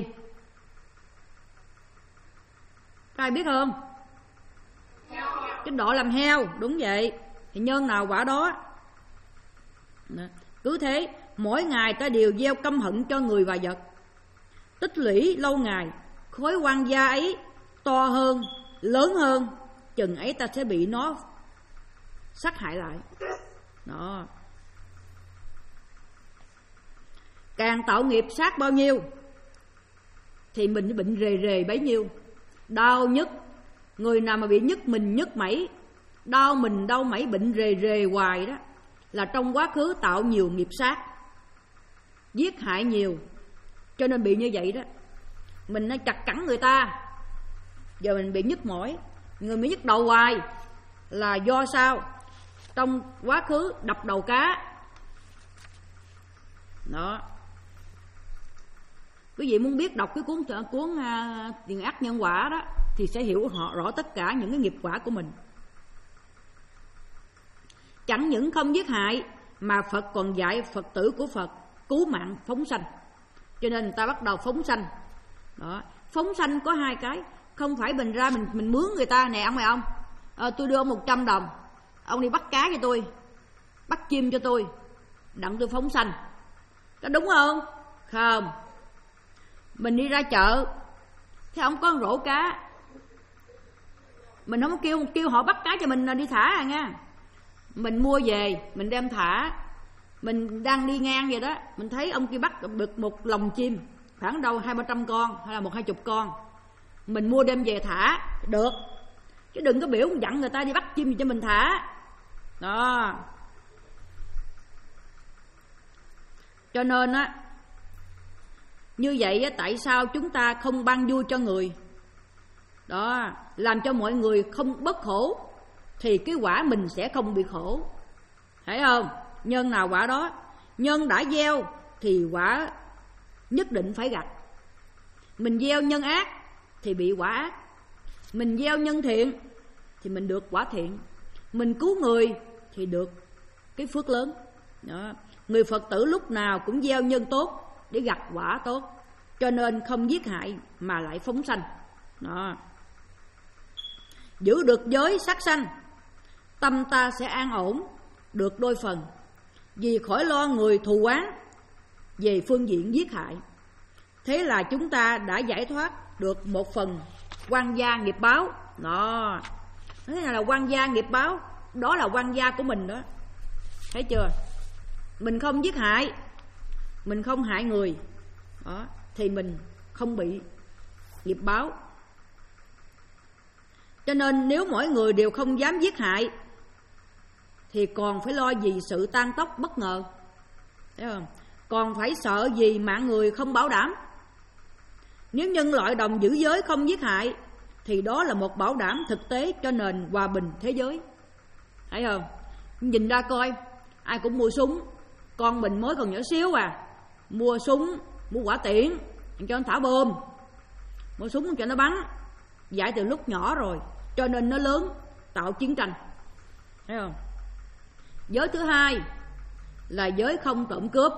Có ai biết không? Chết đọa làm heo, đúng vậy. Thì nhân nào quả đó. Đó. Cứ thế, mỗi ngày ta đều gieo căm hận cho người và vật. Tích lũy lâu ngày, khối oan gia ấy to hơn, lớn hơn, chừng ấy ta sẽ bị nó sát hại lại. Đó. Càng tạo nghiệp sát bao nhiêu thì mình bệnh rề rề bấy nhiêu. Đau nhức, người nào mà bị nhức mình nhức mẩy, đau mình đau mẩy, bệnh rề rề hoài đó, là trong quá khứ tạo nhiều nghiệp sát, giết hại nhiều, cho nên bị như vậy đó. Mình nó chặt cẳng người ta, giờ mình bị nhức mỏi, người bị nhức đầu hoài, là do sao? Trong quá khứ đập đầu cá. Đó. Quý vị muốn biết đọc cái cuốn cuốn uh, Tiền Ác Nhân Quả đó thì sẽ hiểu họ rõ tất cả những cái nghiệp quả của mình. Chẳng những không giết hại mà Phật còn dạy Phật tử của Phật cứu mạng phóng sanh. Cho nên người ta bắt đầu phóng sanh. Đó, phóng sanh có hai cái, không phải mình ra mình mình mướn người ta nè ông mày ông, à, tôi đưa ông một trăm đồng, ông đi bắt cá cho tôi, bắt chim cho tôi, đặng tôi phóng sanh. Có đúng không? Không. Mình đi ra chợ, thế ông có một rổ cá, mình không có kêu kêu họ bắt cá cho mình là đi thả à nha. Mình mua về, mình đem thả. Mình đang đi ngang vậy đó, mình thấy ông kia bắt được một lồng chim, khoảng đâu hai ba trăm con hay là một hai chục con, mình mua đem về thả được. chứ đừng có biểu dặn người ta đi bắt chim gì cho mình thả. Đó. Cho nên á, như vậy á, tại sao chúng ta không ban vui cho người? Đó, làm cho mọi người không bớt khổ, thì cái quả mình sẽ không bị khổ. Thấy không? Nhân nào quả đó. Nhân đã gieo thì quả nhất định phải gặt. Mình gieo nhân ác thì bị quả ác. Mình gieo nhân thiện thì mình được quả thiện. Mình cứu người thì được cái phước lớn. Đó. Người Phật tử lúc nào cũng gieo nhân tốt để gặt quả tốt. Cho nên không giết hại mà lại phóng sanh. Đó. Giữ được giới sát sanh, tâm ta sẽ an ổn, được đôi phần. Vì khỏi lo người thù oán về phương diện giết hại. Thế là chúng ta đã giải thoát được một phần oan gia nghiệp báo. Đó. Thế này là oan gia nghiệp báo. Đó là oan gia của mình đó. Thấy chưa? Mình không giết hại, mình không hại người đó, thì mình không bị nghiệp báo. Cho nên nếu mỗi người đều không dám giết hại thì còn phải lo gì sự tan tóc bất ngờ. Thấy không? Còn phải sợ gì mạng người không bảo đảm. Nếu nhân loại đồng giữ giới không giết hại thì đó là một bảo đảm thực tế cho nền hòa bình thế giới. Thấy không? Nhìn ra coi, ai cũng mua súng. Con mình mới còn nhỏ xíu à, mua súng, mua quả tiễn cho nó thả bom, mua súng cho nó bắn. Dạy từ lúc nhỏ rồi, cho nên nó lớn, tạo chiến tranh. Thấy không? Giới thứ hai là giới không trộm cướp,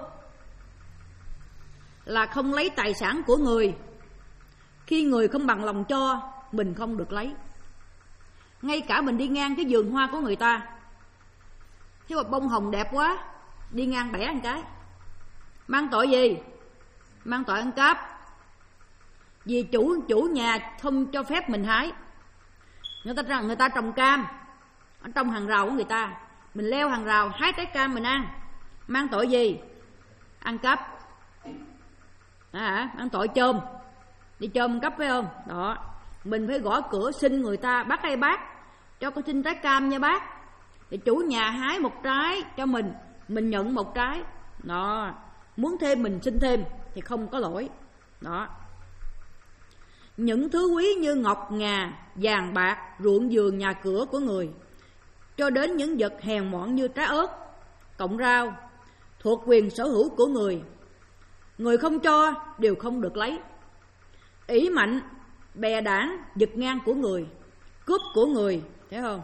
là không lấy tài sản của người. Khi người không bằng lòng cho, mình không được lấy. Ngay cả mình đi ngang cái vườn hoa của người ta, thấy một bông hồng đẹp quá, đi ngang bẻ một cái, mang tội gì? Mang tội ăn cắp. Vì chủ chủ nhà không cho phép mình hái. Người ta rằng người ta trồng cam ở trong hàng rào của người ta, mình leo hàng rào hái trái cam mình ăn, mang tội gì? Ăn cắp. Đó hả? Mang tội chôm, đi chôm cắp phải không? Đó. Mình phải gõ cửa xin người ta: bác ơi bác, cho con xin trái cam nha bác. Thì chủ nhà hái một trái cho mình, mình nhận một trái. Đó. Muốn thêm mình xin thêm thì không có lỗi. Đó. Những thứ quý như ngọc ngà, vàng bạc, ruộng vườn nhà cửa của người, cho đến những vật hèn mọn như trái ớt, cọng rau, thuộc quyền sở hữu của người. Người không cho đều không được lấy. Ỷ mạnh, bè đảng, giật ngang của người, cướp của người. Thấy không?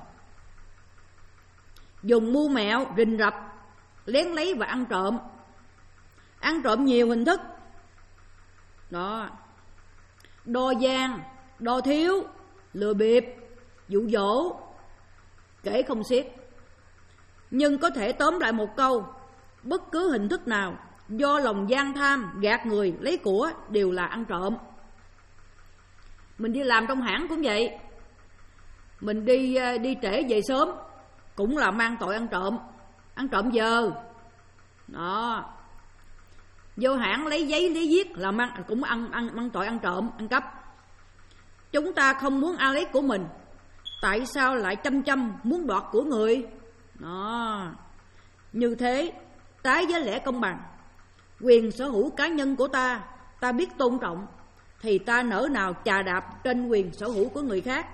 Dùng mưu mẹo, rình rập, lén lấy và ăn trộm. Ăn trộm nhiều hình thức. Đó. Đo gian, đo thiếu, lừa bịp, dụ dỗ, kể không xiết. Nhưng có thể tóm lại một câu: bất cứ hình thức nào do lòng gian tham, gạt người, lấy của đều là ăn trộm. Mình đi làm trong hãng cũng vậy, mình đi đi trễ về sớm cũng là mang tội ăn trộm, ăn trộm giờ. Đó. Vô hãng lấy giấy lấy viết là mang, cũng ăn, ăn, ăn tội ăn trộm, ăn cắp. Chúng ta không muốn ai lấy của mình, tại sao lại chăm chăm muốn đoạt của người? Đó. Như thế trái với lẽ công bằng. Quyền sở hữu cá nhân của ta, ta biết tôn trọng, thì ta nỡ nào chà đạp trên quyền sở hữu của người khác.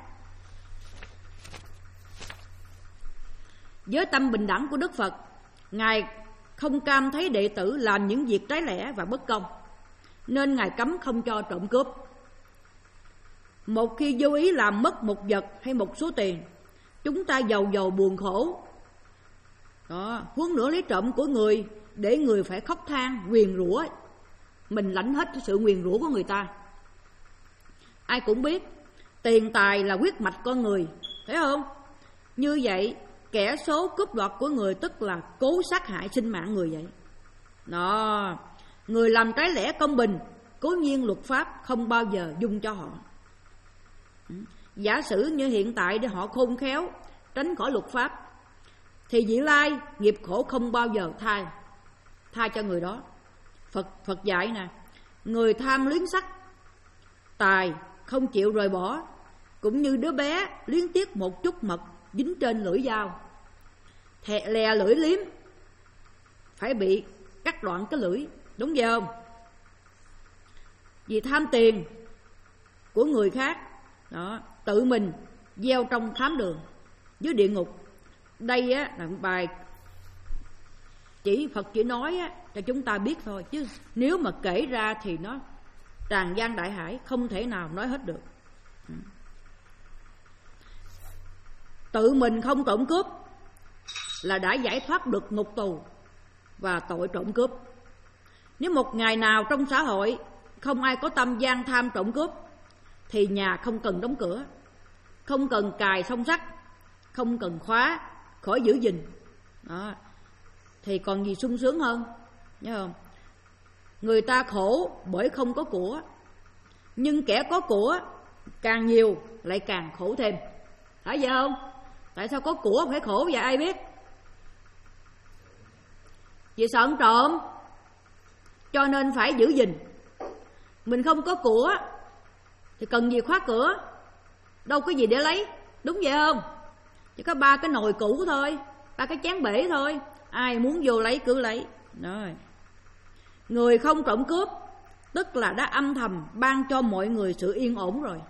Với tâm bình đẳng của Đức Phật, Ngài không cam thấy đệ tử làm những việc trái lẽ và bất công, nên Ngài cấm không cho trộm cướp. Một khi vô ý làm mất một vật hay một số tiền, chúng ta giàu giàu buồn khổ. Đó, huống nữa lấy trộm của người để người phải khóc than, nguyền rủa, mình lãnh hết sự nguyền rủa của người ta. Ai cũng biết tiền tài là huyết mạch con người, thấy không? Như vậy kẻ số cướp đoạt của người tức là cố sát hại sinh mạng người vậy. Đó. Người làm trái lẽ công bình, cố nhiên luật pháp không bao giờ dung cho họ. Giả sử như hiện tại để họ khôn khéo tránh khỏi luật pháp, thì vị lai nghiệp khổ không bao giờ tha tha cho người đó. Phật Phật dạy nè, người tham luyến sắc tài không chịu rời bỏ, cũng như đứa bé luyến tiếc một chút mật dính trên lưỡi dao, thè lè lưỡi liếm phải bị cắt đoạn cái lưỡi, đúng vậy không? Vì tham tiền của người khác đó, tự mình gieo trong thám đường dưới địa ngục. Đây á là bài chỉ Phật chỉ nói á, cho chúng ta biết thôi, chứ nếu mà kể ra thì nó tràn gian đại hải, không thể nào nói hết được. Tự mình không trộm cướp là đã giải thoát được ngục tù và tội trộm cướp. Nếu một ngày nào trong xã hội không ai có tâm gian tham trộm cướp thì nhà không cần đóng cửa, không cần cài song sắt, không cần khóa, khỏi giữ gìn đó, thì còn gì sung sướng hơn, nhớ không? Người ta khổ bởi không có của, nhưng kẻ có của càng nhiều lại càng khổ thêm, phải vậy không? Tại sao có của phải khổ vậy ai biết? Vì sợ ăn trộm cho nên phải giữ gìn. Mình không có của thì cần gì khóa cửa, đâu có gì để lấy, đúng vậy không? Chỉ có ba cái nồi cũ thôi, ba cái chén bể thôi, ai muốn vô lấy cứ lấy. Rồi. Người không trộm cướp tức là đã âm thầm ban cho mọi người sự yên ổn rồi.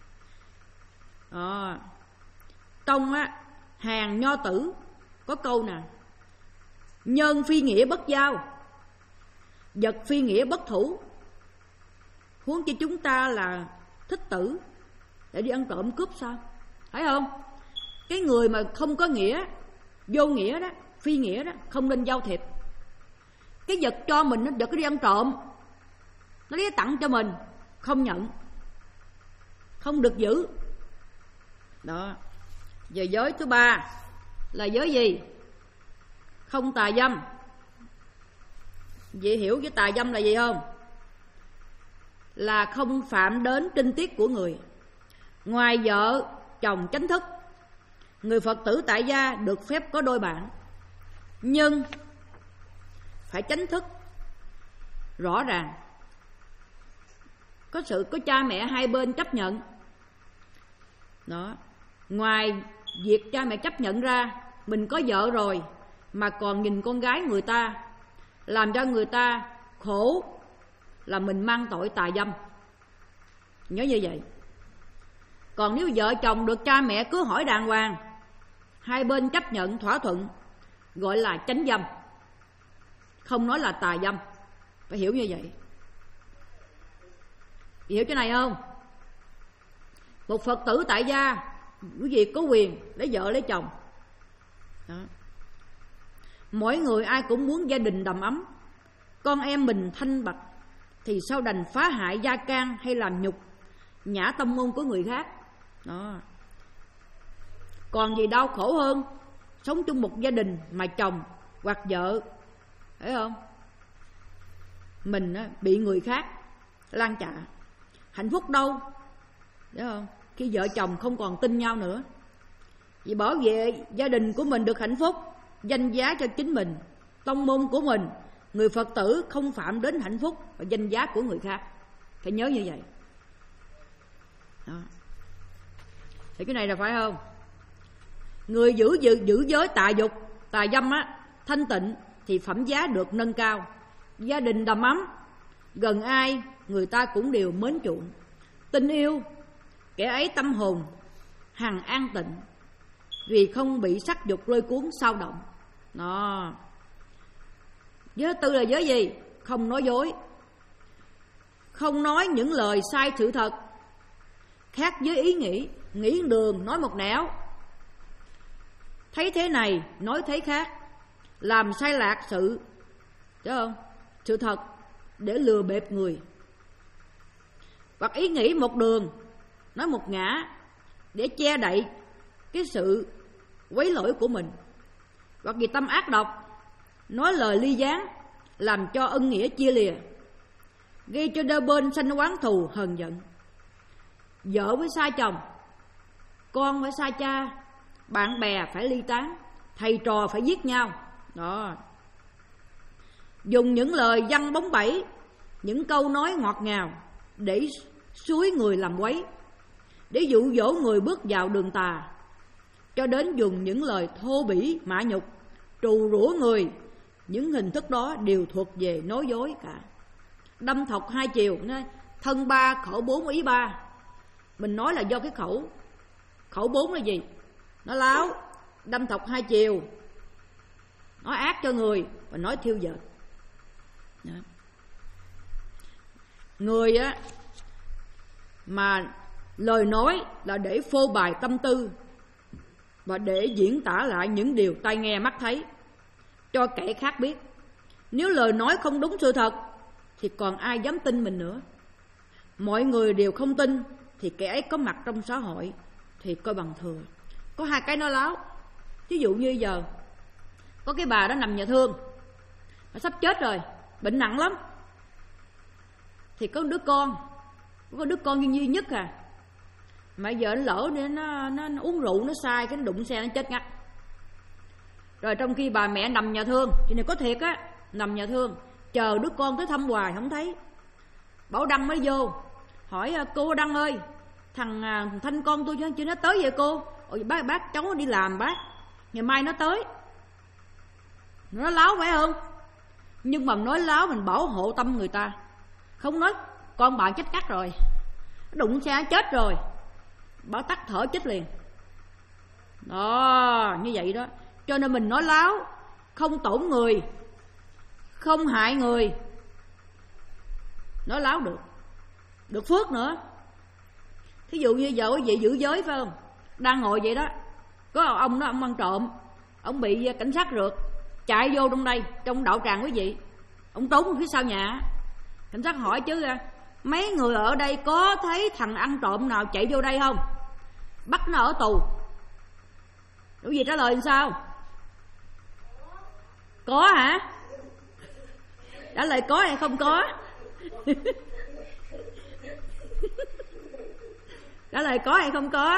Đó. Trong á, hàng Nho Tử có câu nè: nhân phi nghĩa bất giao, vật phi nghĩa bất thủ. Huống chi chúng ta là thích tử để đi ăn trộm cướp sao? Phải không? Cái người mà không có nghĩa, vô nghĩa đó, phi nghĩa đó, không nên giao thiệp. Cái vật cho mình nó vật cái đi ăn trộm, nó lấy tặng cho mình, không nhận, không được giữ. Đó. Giờ giới thứ ba là giới gì? Không tà dâm. Vậy hiểu với tà dâm là gì không? Là không phạm đến trinh tiết của người. Ngoài vợ chồng chánh thức, người Phật tử tại gia được phép có đôi bạn, nhưng phải chánh thức rõ ràng, có sự có cha mẹ hai bên chấp nhận. Đó. Ngoài việc cha mẹ chấp nhận ra, mình có vợ rồi mà còn nhìn con gái người ta, làm cho người ta khổ, là mình mang tội tà dâm. Nhớ như vậy. Còn nếu vợ chồng được cha mẹ cưới hỏi đàng hoàng, hai bên chấp nhận thỏa thuận, gọi là chánh dâm, không nói là tà dâm. Phải hiểu như vậy. Hiểu cái này không? Một Phật tử tại gia, quý vị có quyền lấy vợ lấy chồng. Đó. Mỗi người ai cũng muốn gia đình đầm ấm, con em mình thanh bạch, thì sao đành phá hại gia can hay làm nhục nhã tâm môn của người khác. Đó. Còn gì đau khổ hơn sống chung một gia đình mà chồng hoặc vợ, thấy không, mình á, bị người khác lan trạ. Hạnh phúc đâu, thấy không? Khi vợ chồng không còn tin nhau nữa. Vì bảo vệ gia đình của mình được hạnh phúc, danh giá cho chính mình, tông môn của mình, người Phật tử không phạm đến hạnh phúc và danh giá của người khác. Phải nhớ như vậy. Đó. Thì cái này là phải không? Người giữ giữ, giữ giới tà dục, tà dâm á, thanh tịnh thì phẩm giá được nâng cao, gia đình đầm ấm, gần ai người ta cũng đều mến chuộng, tình yêu, kẻ ấy tâm hồn hằng an tịnh, vì không bị sắc dục lôi cuốn sao động. Đó. Giới tư là giới gì? Không nói dối, không nói những lời sai sự thật, khác với ý nghĩ, nghĩ đường nói một nẻo, thấy thế này nói thế khác, làm sai lạc sự, đúng không? Sự thật để lừa bịp người, hoặc ý nghĩ một đường nói một ngã để che đậy cái sự quấy lỗi của mình, hoặc vì tâm ác độc nói lời ly gián làm cho ân nghĩa chia lìa, gây cho đôi bên sanh oán thù hờn giận. Vợ với xa chồng, con với xa cha, bạn bè phải ly tán, thầy trò phải giết nhau. Đó. Dùng những lời văn bóng bẩy, những câu nói ngọt ngào để xúi người làm quấy, để dụ dỗ người bước vào đường tà, cho đến dùng những lời thô bỉ mạ nhục, trù rủa người. Những hình thức đó đều thuộc về nói dối cả. Đâm thọc hai chiều, thân ba khẩu bốn ý ba. Mình nói là do cái khẩu. Khẩu bốn là gì? Nó láo, đâm thọc hai chiều, nói ác cho người và nói thiêu dệt. Đó. Người á mà lời nói là để phô bày tâm tư và để diễn tả lại những điều tai nghe mắt thấy cho kẻ khác biết. Nếu lời nói không đúng sự thật thì còn ai dám tin mình nữa. Mọi người đều không tin thì kẻ ấy có mặt trong xã hội thì coi bằng thừa. Có hai cái nói láo. Ví dụ như giờ có cái bà đó nằm nhà thương, nó sắp chết rồi, bệnh nặng lắm, thì có đứa con, có đứa con duy nhất à, mà giờ nó lỡ nên nó, nó, nó uống rượu, nó sai cái nó đụng xe nó chết ngắt. Rồi trong khi bà mẹ nằm nhà thương, chuyện này có thiệt á, nằm nhà thương chờ đứa con tới thăm hoài không thấy. Bảo Đăng mới vô hỏi: cô Đăng ơi, thằng, thằng Thanh con tôi chưa nó tới vậy cô? Ôi bác, bác cháu nó đi làm bác, ngày mai nó tới. Nó láo phải không? Nhưng mà nói láo mình bảo hộ tâm người ta, không nói con bạn chết cắt rồi, đụng xe chết rồi, bảo tắt thở chết liền. Đó, như vậy đó. Cho nên mình nói láo không tổn người, không hại người, nói láo được, được phước nữa. Thí dụ như giờ quý vị giữ giới phải không? Đang ngồi vậy đó, có ông đó, ông ăn trộm, ông bị cảnh sát rượt, chạy vô trong đây, trong đạo tràng quý vị, ông trốn phía sau nhà. Cảnh sát hỏi chứ: mấy người ở đây có thấy thằng ăn trộm nào chạy vô đây không? Bắt nó ở tù. Quý vị trả lời làm sao? Có hả? Trả lời có hay không có? Trả lời có hay không có?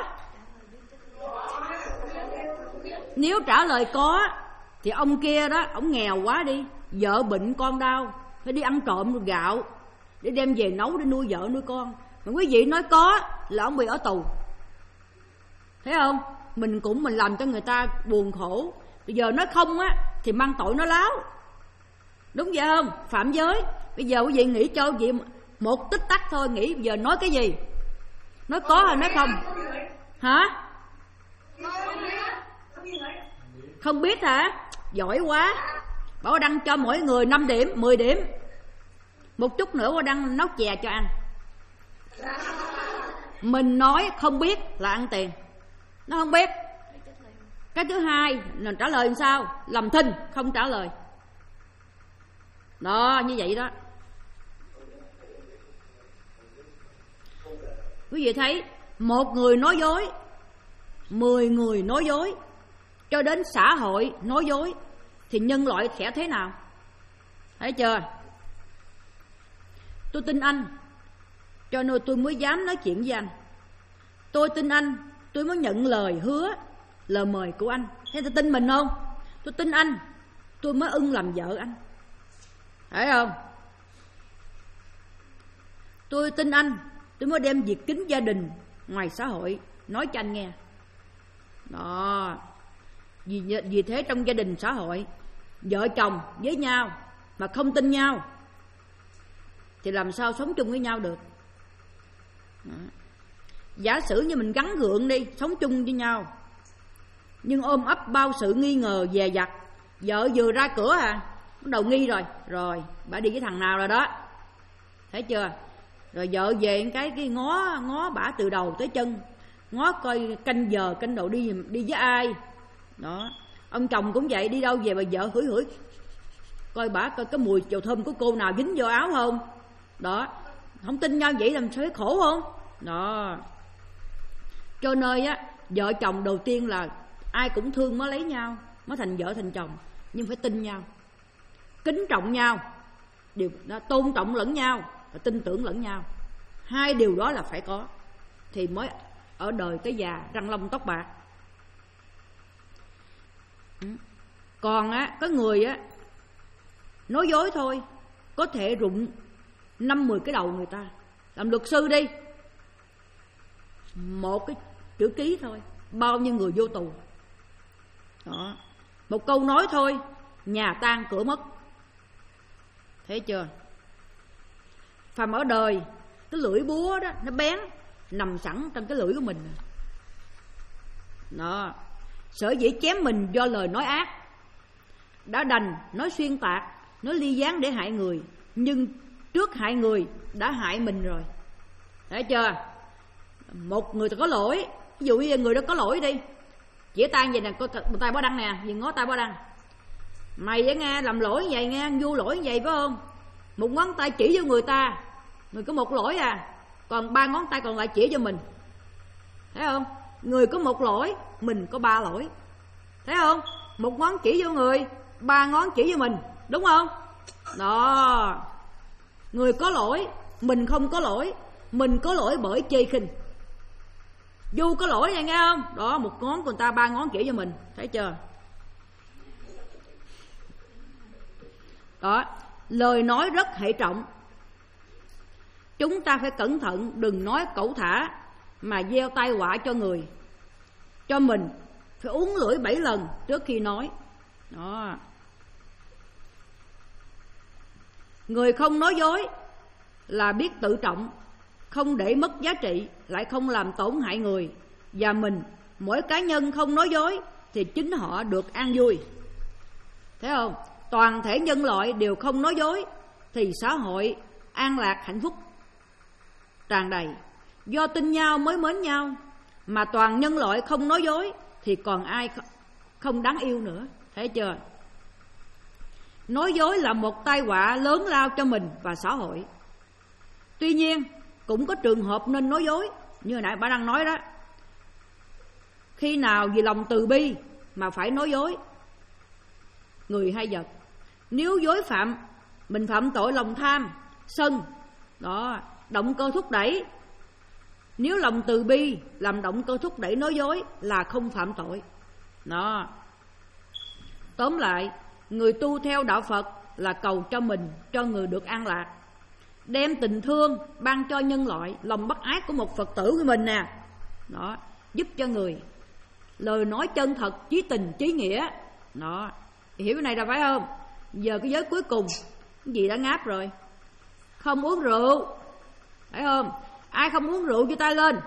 Nếu trả lời có thì ông kia đó, ông nghèo quá đi, vợ bệnh con đau, phải đi ăn trộm gạo để đem về nấu để nuôi vợ nuôi con. Mà quý vị nói có là ông bị ở tù. Thấy không? Mình cũng mình làm cho người ta buồn khổ. Bây giờ nói không á thì mang tội nói láo. Đúng vậy không? Phạm giới. Bây giờ quý vị nghĩ cho quý vị một tích tắc thôi, nghĩ bây giờ nói cái gì? Nói có hay nói không? Hả? Không biết hả? Giỏi quá. Bảo Đăng cho mỗi người năm điểm, mười điểm. Một chút nữa Bảo Đăng nấu chè cho ăn. Mình nói không biết là ăn tiền. Nó không biết. Cái thứ hai là trả lời làm sao? Làm thinh, không trả lời. Đó, như vậy đó. Quý vị thấy, một người nói dối, mười người nói dối, cho đến xã hội nói dối, thì nhân loại sẽ thế nào? Thấy chưa? Tôi tin anh, cho nên tôi mới dám nói chuyện với anh. Tôi tin anh, tôi mới nhận lời hứa, lời mời của anh. Thế tôi tin mình không? Tôi tin anh, tôi mới ưng làm vợ anh. Thấy không? Tôi tin anh, tôi mới đem việc kính gia đình ngoài xã hội nói cho anh nghe. Đó. Vì, vì thế trong gia đình xã hội, vợ chồng với nhau mà không tin nhau thì làm sao sống chung với nhau được? Đó. Giả sử như mình gắn gượng đi, sống chung với nhau, nhưng ôm ấp bao sự nghi ngờ dè dặt. Vợ vừa ra cửa à, bắt đầu nghi rồi. Rồi, bà đi với thằng nào rồi đó. Thấy chưa? Rồi vợ về cái cái ngó ngó bả từ đầu tới chân, ngó coi canh giờ canh độ đi đi với ai. Đó. Ông chồng cũng vậy, đi đâu về bà vợ hửi hửi coi bả coi cái mùi dầu thơm của cô nào dính vô áo không. Đó. Không tin nhau vậy làm sao thấy khổ không? Đó. Cho nên á, vợ chồng đầu tiên là ai cũng thương mới lấy nhau, mới thành vợ thành chồng, nhưng phải tin nhau, kính trọng nhau, điều đó, tôn trọng lẫn nhau và tin tưởng lẫn nhau. Hai điều đó là phải có thì mới ở đời tới già răng long tóc bạc. Còn á, có người á nói dối thôi có thể rụng năm mười cái đầu người ta. Làm luật sư đi, một cái chữ ký thôi, bao nhiêu người vô tù. Đó. Một câu nói thôi, nhà tan cửa mất. Thấy chưa? Phàm ở đời, cái lưỡi búa đó nó bén, nằm sẵn trong cái lưỡi của mình. Đó. Sở dĩ chém mình do lời nói ác, đã đành nói xuyên tạc, nói ly gián để hại người, nhưng trước hại người đã hại mình rồi. Thấy chưa? Một người có lỗi, ví dụ như người đó có lỗi đi, chỉ tay vậy nè, coi tay bó đăng nè, nhìn ngó tay bó đăng. Mày với nghe làm lỗi như vậy nghe, vô lỗi như vậy phải không? Một ngón tay chỉ vô người ta, người có một lỗi à, còn ba ngón tay còn lại chỉ cho mình. Thấy không? Người có một lỗi, mình có ba lỗi. Thấy không? Một ngón chỉ vô người, ba ngón chỉ vô mình, đúng không? Đó. Người có lỗi, mình không có lỗi. Mình có lỗi bởi chê khinh. Du có lỗi này nghe không? Đó, một ngón của người ta, ba ngón chỉ cho mình. Thấy chưa? Đó, lời nói rất hệ trọng. Chúng ta phải cẩn thận, đừng nói cẩu thả mà gieo tai họa cho người, cho mình. Phải uống lưỡi bảy lần trước khi nói. Đó. Người không nói dối là biết tự trọng, không để mất giá trị, lại không làm tổn hại người và mình. Mỗi cá nhân không nói dối thì chính họ được an vui. Thấy không? Toàn thể nhân loại đều không nói dối thì xã hội an lạc hạnh phúc tràn đầy. Do tin nhau mới mến nhau, mà toàn nhân loại không nói dối thì còn ai không đáng yêu nữa. Thấy chưa? Nói dối là một tai họa lớn lao cho mình và xã hội. Tuy nhiên cũng có trường hợp nên nói dối, như hồi nãy bà đang nói đó. Khi nào vì lòng từ bi mà phải nói dối người hay vật. Nếu dối phạm, mình phạm tội lòng tham, sân, đó, động cơ thúc đẩy. Nếu lòng từ bi làm động cơ thúc đẩy nói dối là không phạm tội. Đó. Tóm lại, người tu theo đạo Phật là cầu cho mình, cho người được an lạc, đem tình thương ban cho nhân loại, lòng bác ái của một Phật tử của mình nè. Đó, giúp cho người. Lời nói chân thật, chí tình, chí nghĩa. Đó, hiểu cái này là phải không? Giờ cái giới cuối cùng, cái gì đã ngáp rồi? Không uống rượu, phải không? Ai không uống rượu giơ tay lên.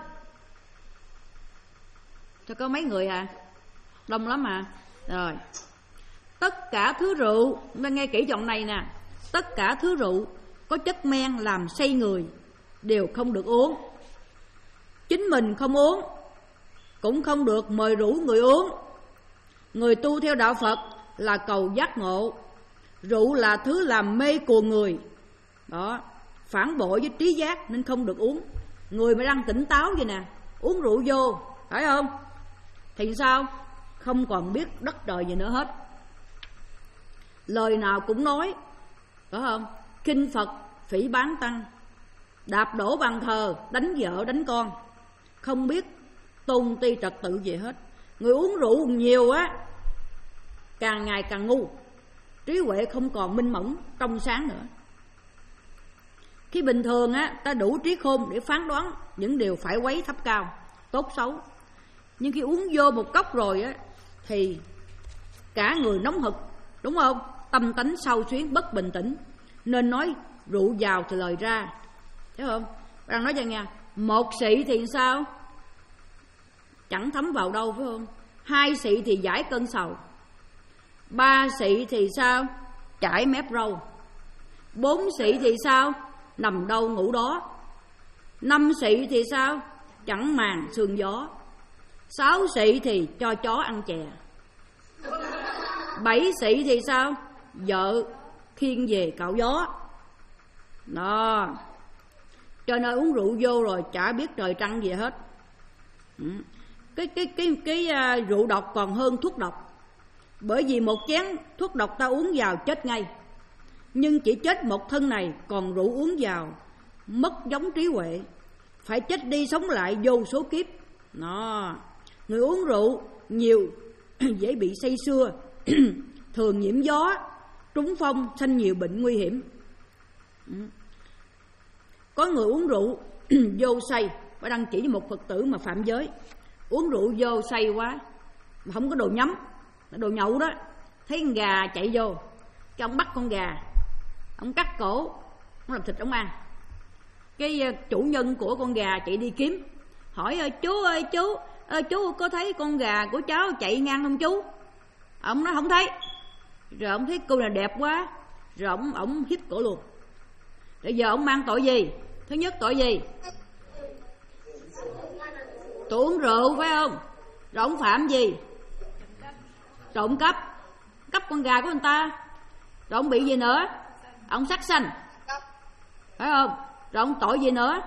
Cho có mấy người à? Đông lắm à. Rồi. Tất cả thứ rượu, chúng ta nghe kỹ đoạn này nè. Tất cả thứ rượu có chất men làm say người đều không được uống. Chính mình không uống, cũng không được mời rủ người uống. Người tu theo đạo Phật là cầu giác ngộ. Rượu là thứ làm mê cuồng người. Đó, phản bội với trí giác nên không được uống. Người mà đang tỉnh táo vậy nè, uống rượu vô, phải không? Thì sao? Không còn biết đất trời gì nữa hết. Lời nào cũng nói, phải không? Kinh Phật, phỉ báng tăng, đạp đổ bàn thờ, đánh vợ, đánh con, không biết tôn ti trật tự gì hết. Người uống rượu nhiều á, càng ngày càng ngu, trí huệ không còn minh mẫn, trong sáng nữa. Khi bình thường á, ta đủ trí khôn để phán đoán những điều phải quấy thấp cao, tốt xấu. Nhưng khi uống vô một cốc rồi á, thì cả người nóng hực, đúng không? Tâm tánh xao xuyến, bất bình tĩnh. Nên nói rượu vào thì lời ra. Thấy không? Đang nói cho nghe, một xị thì sao? Chẳng thấm vào đâu, phải không? Hai xị thì giải cơn sầu. Ba xị thì sao? Chải mép râu. Bốn xị thì sao? Nằm đâu ngủ đó. Năm xị thì sao? Chẳng màng sương gió. Sáu xị thì cho chó ăn chè. Bảy xị thì sao? Vợ khiêng về cạo gió. Đó. Cho nên uống rượu vô rồi chả biết trời trăng gì hết. Cái cái cái cái uh, rượu độc còn hơn thuốc độc. Bởi vì một chén thuốc độc ta uống vào chết ngay. Nhưng chỉ chết một thân này, còn rượu uống vào mất giống trí huệ, phải chết đi sống lại vô số kiếp. Đó. Người uống rượu nhiều dễ bị say sưa, thường nhiễm gió, trúng phong, sanh nhiều bệnh nguy hiểm. Có người uống rượu vô say, Bà Đăng chỉ với một Phật tử mà phạm giới, uống rượu vô say quá mà không có đồ nhắm, đồ nhậu đó, thấy con gà chạy vô, cái ông bắt con gà, ông cắt cổ, ông làm thịt ông ăn. Cái chủ nhân của con gà chạy đi kiếm, hỏi ơi chú ơi chú ơi chú có thấy con gà của cháu chạy ngang không chú? Ông nói không thấy. Rồi ông thấy cô này đẹp quá, rồi ông ông hít cổ luôn. Bây giờ ông mang tội gì? Thứ nhất tội gì? Tội uống rượu phải không? Rồi ông phạm gì? Trộm cắp, cắp con gà của người ta. Rồi ông bị gì nữa? Ông sát sanh, phải không? Rồi ông tội gì nữa?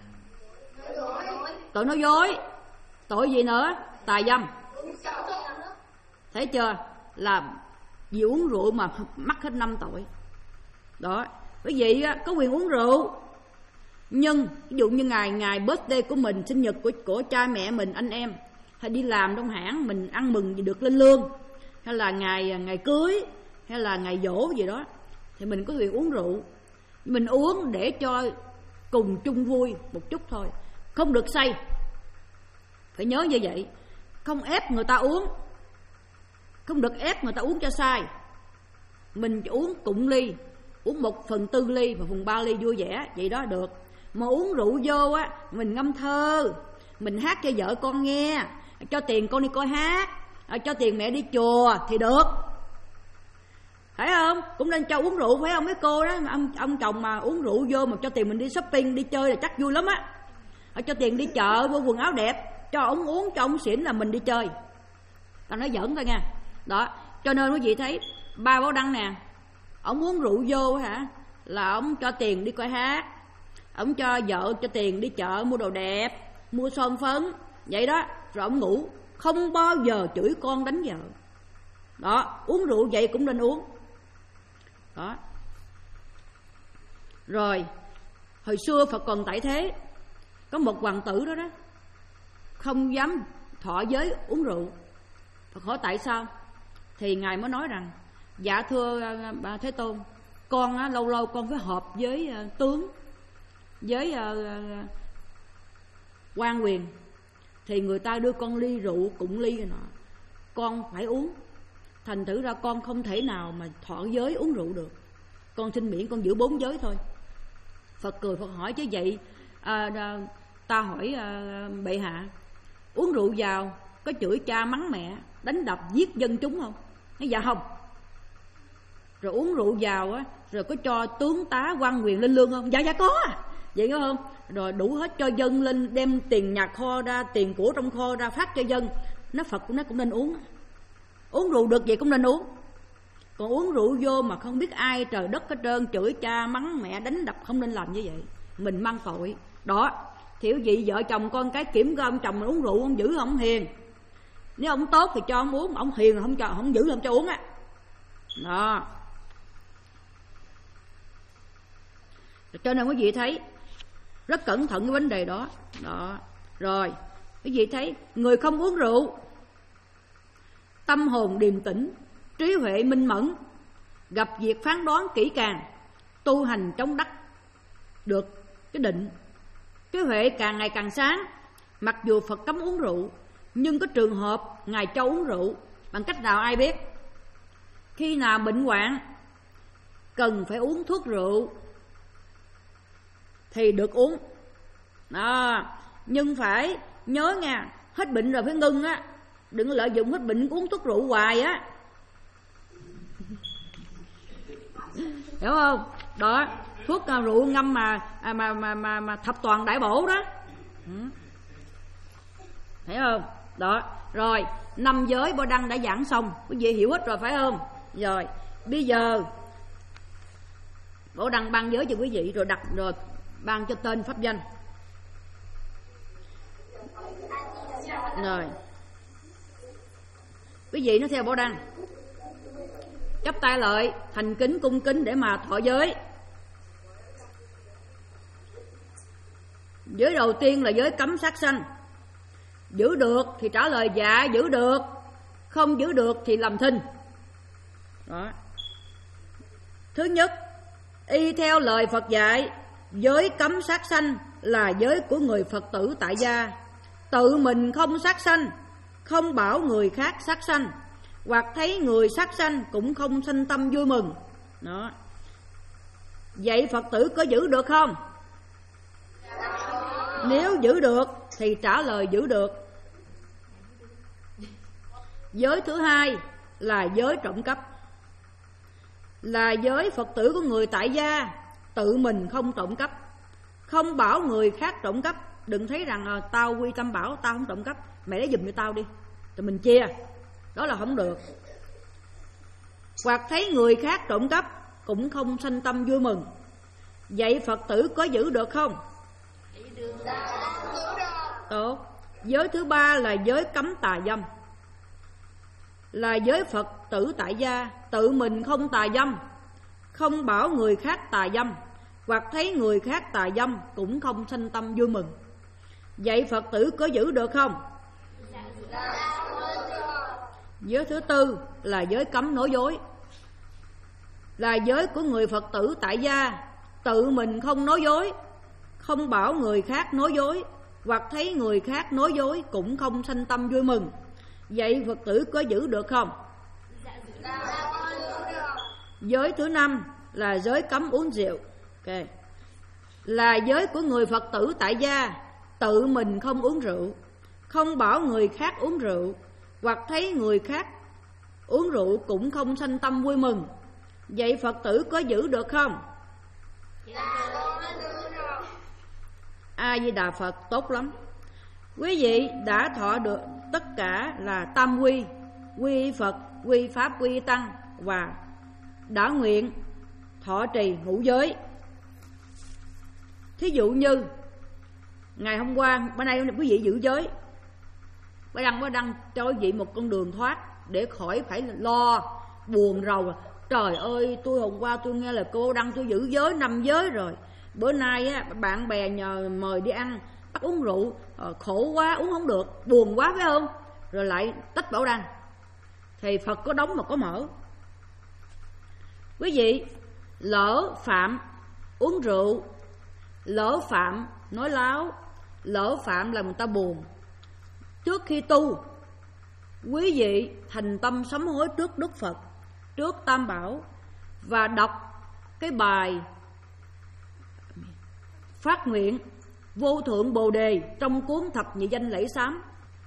Tội nói dối. Tội gì nữa? Tà dâm. Thấy chưa? Là vì uống rượu mà mắc hết năm tội. Đó, quý vị có quyền uống rượu, nhưng ví dụ như ngày ngày birthday của mình, sinh nhật của của cha mẹ mình, anh em, hay đi làm trong hãng mình ăn mừng gì được lên lương, hay là ngày ngày cưới, hay là ngày giỗ gì đó, thì mình có quyền uống rượu. Mình uống để cho cùng chung vui một chút thôi, không được say. Phải nhớ như vậy. Không ép người ta uống, không được ép người ta uống cho sai. Mình uống cụng ly, uống một phần tư ly và phần ba ly vui vẻ, vậy đó được. Mà uống rượu vô á, mình ngâm thơ, mình hát cho vợ con nghe, cho tiền con đi coi hát, cho tiền mẹ đi chùa thì được, phải không? Cũng nên cho uống rượu, phải không mấy cô đó? Ông, ông chồng mà uống rượu vô mà cho tiền mình đi shopping, đi chơi là chắc vui lắm á. Cho tiền đi chợ, mua quần áo đẹp, cho ông uống, cho ông xỉn là mình đi chơi. Tao nói giỡn thôi nha. Đó, cho nên quý vị thấy ba Bảo Đăng nè, ông uống rượu vô hả, là ông cho tiền đi coi hát, ông cho vợ cho tiền đi chợ mua đồ đẹp, mua son phấn, vậy đó. Rồi ông ngủ, không bao giờ chửi con đánh vợ. Đó, uống rượu vậy cũng nên uống. Đó. Rồi hồi xưa Phật còn tại thế, có một hoàng tử đó đó, không dám thọ giới uống rượu. Phật hỏi tại sao, thì ngài mới nói rằng: dạ thưa bà Thế Tôn, con á, lâu lâu con phải họp với uh, tướng, với uh, quan quyền, thì người ta đưa con ly rượu cụng ly rồi nọ, con phải uống. Thành thử ra con không thể nào mà thọ giới uống rượu được, con xin miễn con giữ bốn giới thôi. Phật cười, Phật hỏi chứ vậy à, à, ta hỏi à, bệ hạ, uống rượu vào có chửi cha mắng mẹ, đánh đập giết dân chúng không? Nói dạ không. Rồi uống rượu vào á, rồi có cho tướng tá quan quyền lên lương không? Dạ dạ có à. Vậy có không? Rồi đủ hết cho dân lên, đem tiền nhà kho ra, tiền của trong kho ra phát cho dân. Nó Phật nó cũng nên uống. Uống rượu được vậy cũng nên uống. Còn uống rượu vô mà không biết ai trời đất hết trơn, chửi cha mắng mẹ, đánh đập, không nên làm như vậy, mình mang tội. Đó, thì vậy vợ chồng con cái kiểm coi ông chồng mình uống rượu không giữ không hiền. Nếu ông tốt thì cho ông uống, mà ông hiền không cho, không giữ không cho uống á. Đó. Cho nên quý vị thấy rất cẩn thận cái vấn đề đó. Đó. Rồi, quý vị thấy người không uống rượu, tâm hồn điềm tĩnh, trí huệ minh mẫn, gặp việc phán đoán kỹ càng, tu hành chống đắc được cái định, trí huệ càng ngày càng sáng. Mặc dù Phật cấm uống rượu, nhưng có trường hợp ngài cho uống rượu bằng cách nào ai biết? Khi nào bệnh hoạn cần phải uống thuốc rượu thì được uống. Đó. Nhưng phải nhớ nha, hết bệnh rồi phải ngưng á, đừng lợi dụng hết bệnh uống thuốc rượu hoài á, hiểu không? Đó, thuốc rượu ngâm mà mà mà mà, mà thập toàn đại bổ đó, thấy không? Đó, rồi năm giới Bo Đăng đã giảng xong, quý vị hiểu hết rồi phải không? Rồi bây giờ Bo Đăng ban giới cho quý vị, rồi đặt rồi ban cho tên pháp danh. Rồi quý vị nó theo Bo Đăng, chắp tay lại thành kính cung kính để mà thọ giới. Giới đầu tiên là giới cấm sát sanh. Giữ được thì trả lời dạ giữ được, không giữ được thì làm thinh. Đó. Thứ nhất, y theo lời Phật dạy, giới cấm sát sanh là giới của người Phật tử tại gia, tự mình không sát sanh, không bảo người khác sát sanh, hoặc thấy người sát sanh cũng không sanh tâm vui mừng. Đó. Vậy Phật tử có giữ được không? Nếu giữ được thì trả lời giữ được. Giới thứ hai là giới trộm cắp. Là giới Phật tử của người tại gia, tự mình không trộm cắp, không bảo người khác trộm cắp. Đừng thấy rằng à, tao quy tâm bảo tao không trộm cắp, mày lấy giùm cho tao đi, rồi mình chia. Đó là không được. Hoặc thấy người khác trộm cắp cũng không sanh tâm vui mừng. Vậy Phật tử có giữ được không? Tốt. Giới thứ ba là giới cấm tà dâm. Là giới Phật tử tại gia, tự mình không tà dâm, không bảo người khác tà dâm, hoặc thấy người khác tà dâm cũng không sanh tâm vui mừng. Vậy Phật tử có giữ được không? Giới thứ tư là giới cấm nói dối. Là giới của người Phật tử tại gia, tự mình không nói dối, không bảo người khác nói dối, hoặc thấy người khác nói dối cũng không sanh tâm vui mừng. Vậy Phật tử có giữ được không? Giới thứ năm là giới cấm uống rượu. Okay. Là giới của người Phật tử tại gia, tự mình không uống rượu, không bảo người khác uống rượu, hoặc thấy người khác uống rượu cũng không sanh tâm vui mừng. Vậy Phật tử có giữ được không? A Di Đà Phật. Tốt lắm. Quý vị đã thọ được tất cả là tam quy, quy Phật, quy Pháp, quy Tăng, và đã nguyện thọ trì ngũ giới. Thí dụ như ngày hôm qua, bữa nay quý vị giữ giới, bữa đăng bữa đăng cho quý vị một con đường thoát để khỏi phải lo buồn rầu. Trời ơi, tôi hôm qua tôi nghe là cô đăng tôi giữ giới năm giới rồi, bữa nay á, bạn bè nhờ mời đi ăn bắt uống rượu, khổ quá uống không được, buồn quá phải không? Rồi lại tách bảo đăng. Thì Phật có đóng mà có mở. Quý vị lỡ phạm uống rượu, lỡ phạm nói láo, lỡ phạm làm người ta buồn, trước khi tu, quý vị thành tâm sám hối trước Đức Phật, trước Tam Bảo, và đọc cái bài phát nguyện vô thượng bồ đề trong cuốn thập nhị danh lễ sám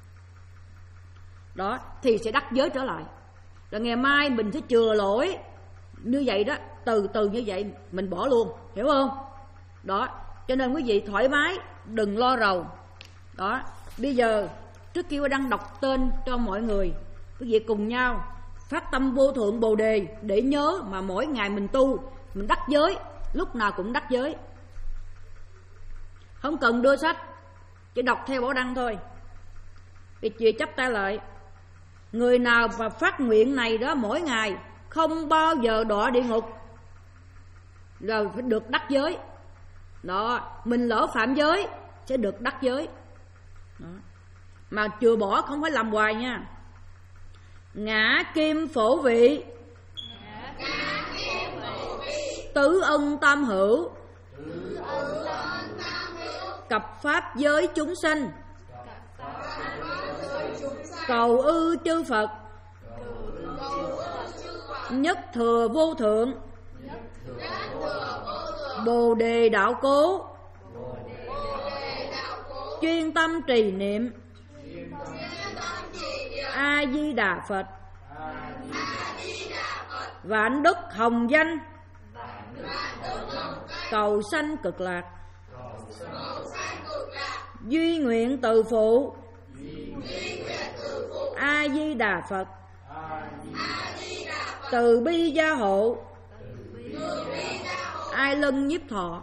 đó, thì sẽ đắc giới trở lại. Rồi ngày mai mình sẽ chừa lỗi như vậy đó, từ từ như vậy mình bỏ luôn, hiểu không? Đó, cho nên quý vị thoải mái, đừng lo rầu. Đó, bây giờ trước khi đang đọc tên cho mọi người, quý vị cùng nhau phát tâm vô thượng bồ đề để nhớ mà mỗi ngày mình tu, mình đắc giới, lúc nào cũng đắc giới. Không cần đưa sách, chỉ đọc theo bảo đăng thôi. Thì chị chắp tay lại, người nào mà phát nguyện này đó mỗi ngày không bao giờ đọa địa ngục, rồi phải được đắc giới. Đó, mình lỡ phạm giới sẽ được đắc giới. Đó. Mà chừa bỏ không phải làm hoài nha. Ngã kim phổ vị, tứ ân tam hữu, cập pháp giới chúng sanh, cầu ư chư Phật, nhất thừa vô thượng, bồ đề đạo cố, chuyên tâm trì niệm, A Di Đà Phật, vạn đức hồng danh, cầu sanh cực lạc, duy nguyện từ phụ, A Di Đà Phật, từ bi gia hộ, ai lân nhiếp thọ.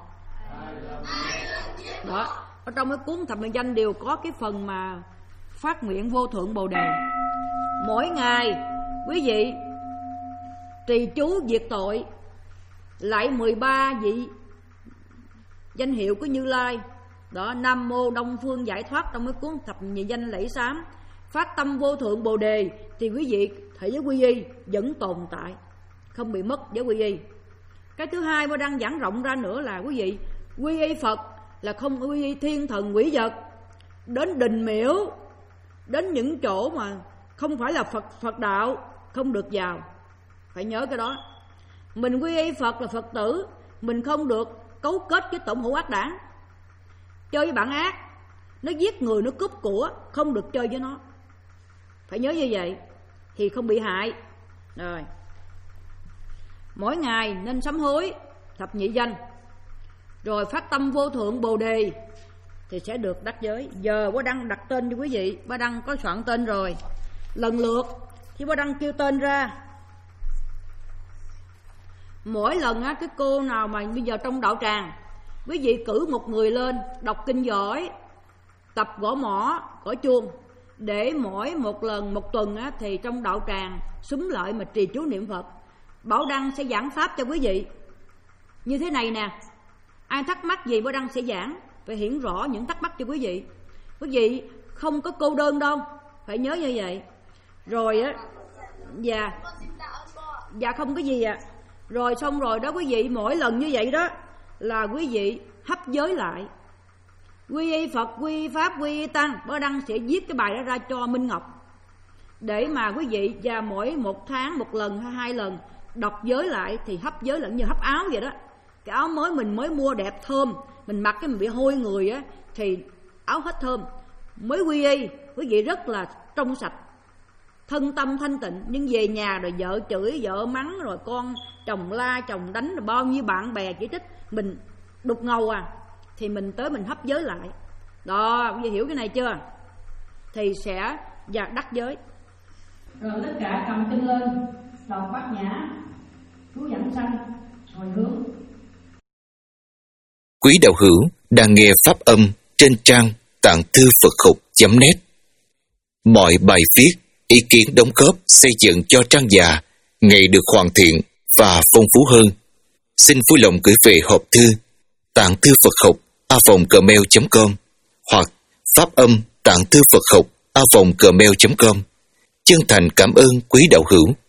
Đó, ở trong cái cuốn thập nhị danh đều có cái phần mà phát nguyện vô thượng bồ đề. Mỗi ngày quý vị trì chú diệt tội lại mười ba vị danh hiệu của Như Lai. Đó, Nam mô Đông Phương Giải Thoát trong cái cuốn thập nhị danh lễ sám, phát tâm vô thượng bồ đề thì quý vị thể giới quy y vẫn tồn tại, không bị mất giới quy y. Cái thứ hai mà đang giảng rộng ra nữa là quý vị quy y Phật là không quy y thiên thần quỷ vật. Đến đình miễu, đến những chỗ mà không phải là Phật Phật đạo không được vào. Phải nhớ cái đó. Mình quy y Phật là Phật tử, mình không được cấu kết với tổng hữu ác đảng. Chơi với bạn ác, nó giết người, nó cướp của, không được chơi với nó. Phải nhớ như vậy thì không bị hại. Rồi, mỗi ngày nên sám hối thập nhị danh, rồi phát tâm vô thượng bồ đề thì sẽ được đắc giới. Giờ Bá Đăng đặt tên cho quý vị. Bá Đăng có soạn tên rồi. Lần lượt khi Bá Đăng kêu tên ra, mỗi lần á, cái cô nào mà bây giờ trong đạo tràng, quý vị cử một người lên đọc kinh giỏi, tập gõ mõ, gõ chuông, để mỗi một lần một tuần á, thì trong đạo tràng xúm lại mà trì chú niệm Phật. Bảo Đăng sẽ giảng pháp cho quý vị như thế này nè. Ai thắc mắc gì Bảo Đăng sẽ giảng, phải hiển rõ những thắc mắc cho quý vị. Quý vị không có cô đơn đâu, phải nhớ như vậy. Rồi á, dạ, dạ không có gì ạ. À. Rồi xong rồi đó quý vị, mỗi lần như vậy đó là quý vị hấp giới lại. Quy y Phật, quy y Pháp, quy y Tăng. Bảo Đăng sẽ viết cái bài đó ra cho Minh Ngọc, để mà quý vị và mỗi một tháng một lần hay hai lần đọc giới lại thì hấp giới lại như hấp áo vậy đó. Cái áo mới mình mới mua đẹp thơm, mình mặc cái mình bị hôi người á thì áo hết thơm. Mới quy y quý vị rất là trong sạch, thân tâm thanh tịnh. Nhưng về nhà rồi vợ chửi, vợ mắng, rồi con chồng la, chồng đánh, rồi bao nhiêu bạn bè chỉ trích, mình đục ngầu à, thì mình tới mình hấp giới lại. Đó, quý vị hiểu cái này chưa? Thì sẽ và đắc giới. Rồi tất cả cầm kinh lên, đọc bát nhã, chú dẫn sanh, hồi hướng. Quý đạo hữu đang nghe pháp âm trên trang tạng thư Phật học chấm net. Mọi bài viết, ý kiến đóng góp xây dựng cho trang già ngày được hoàn thiện và phong phú hơn. Xin vui lòng gửi về hộp thư tạng thư Phật học a vòng gmail chấm com hoặc pháp âm tạng thư Phật học a vòng gmail chấm com. Chân thành cảm ơn quý đạo hữu.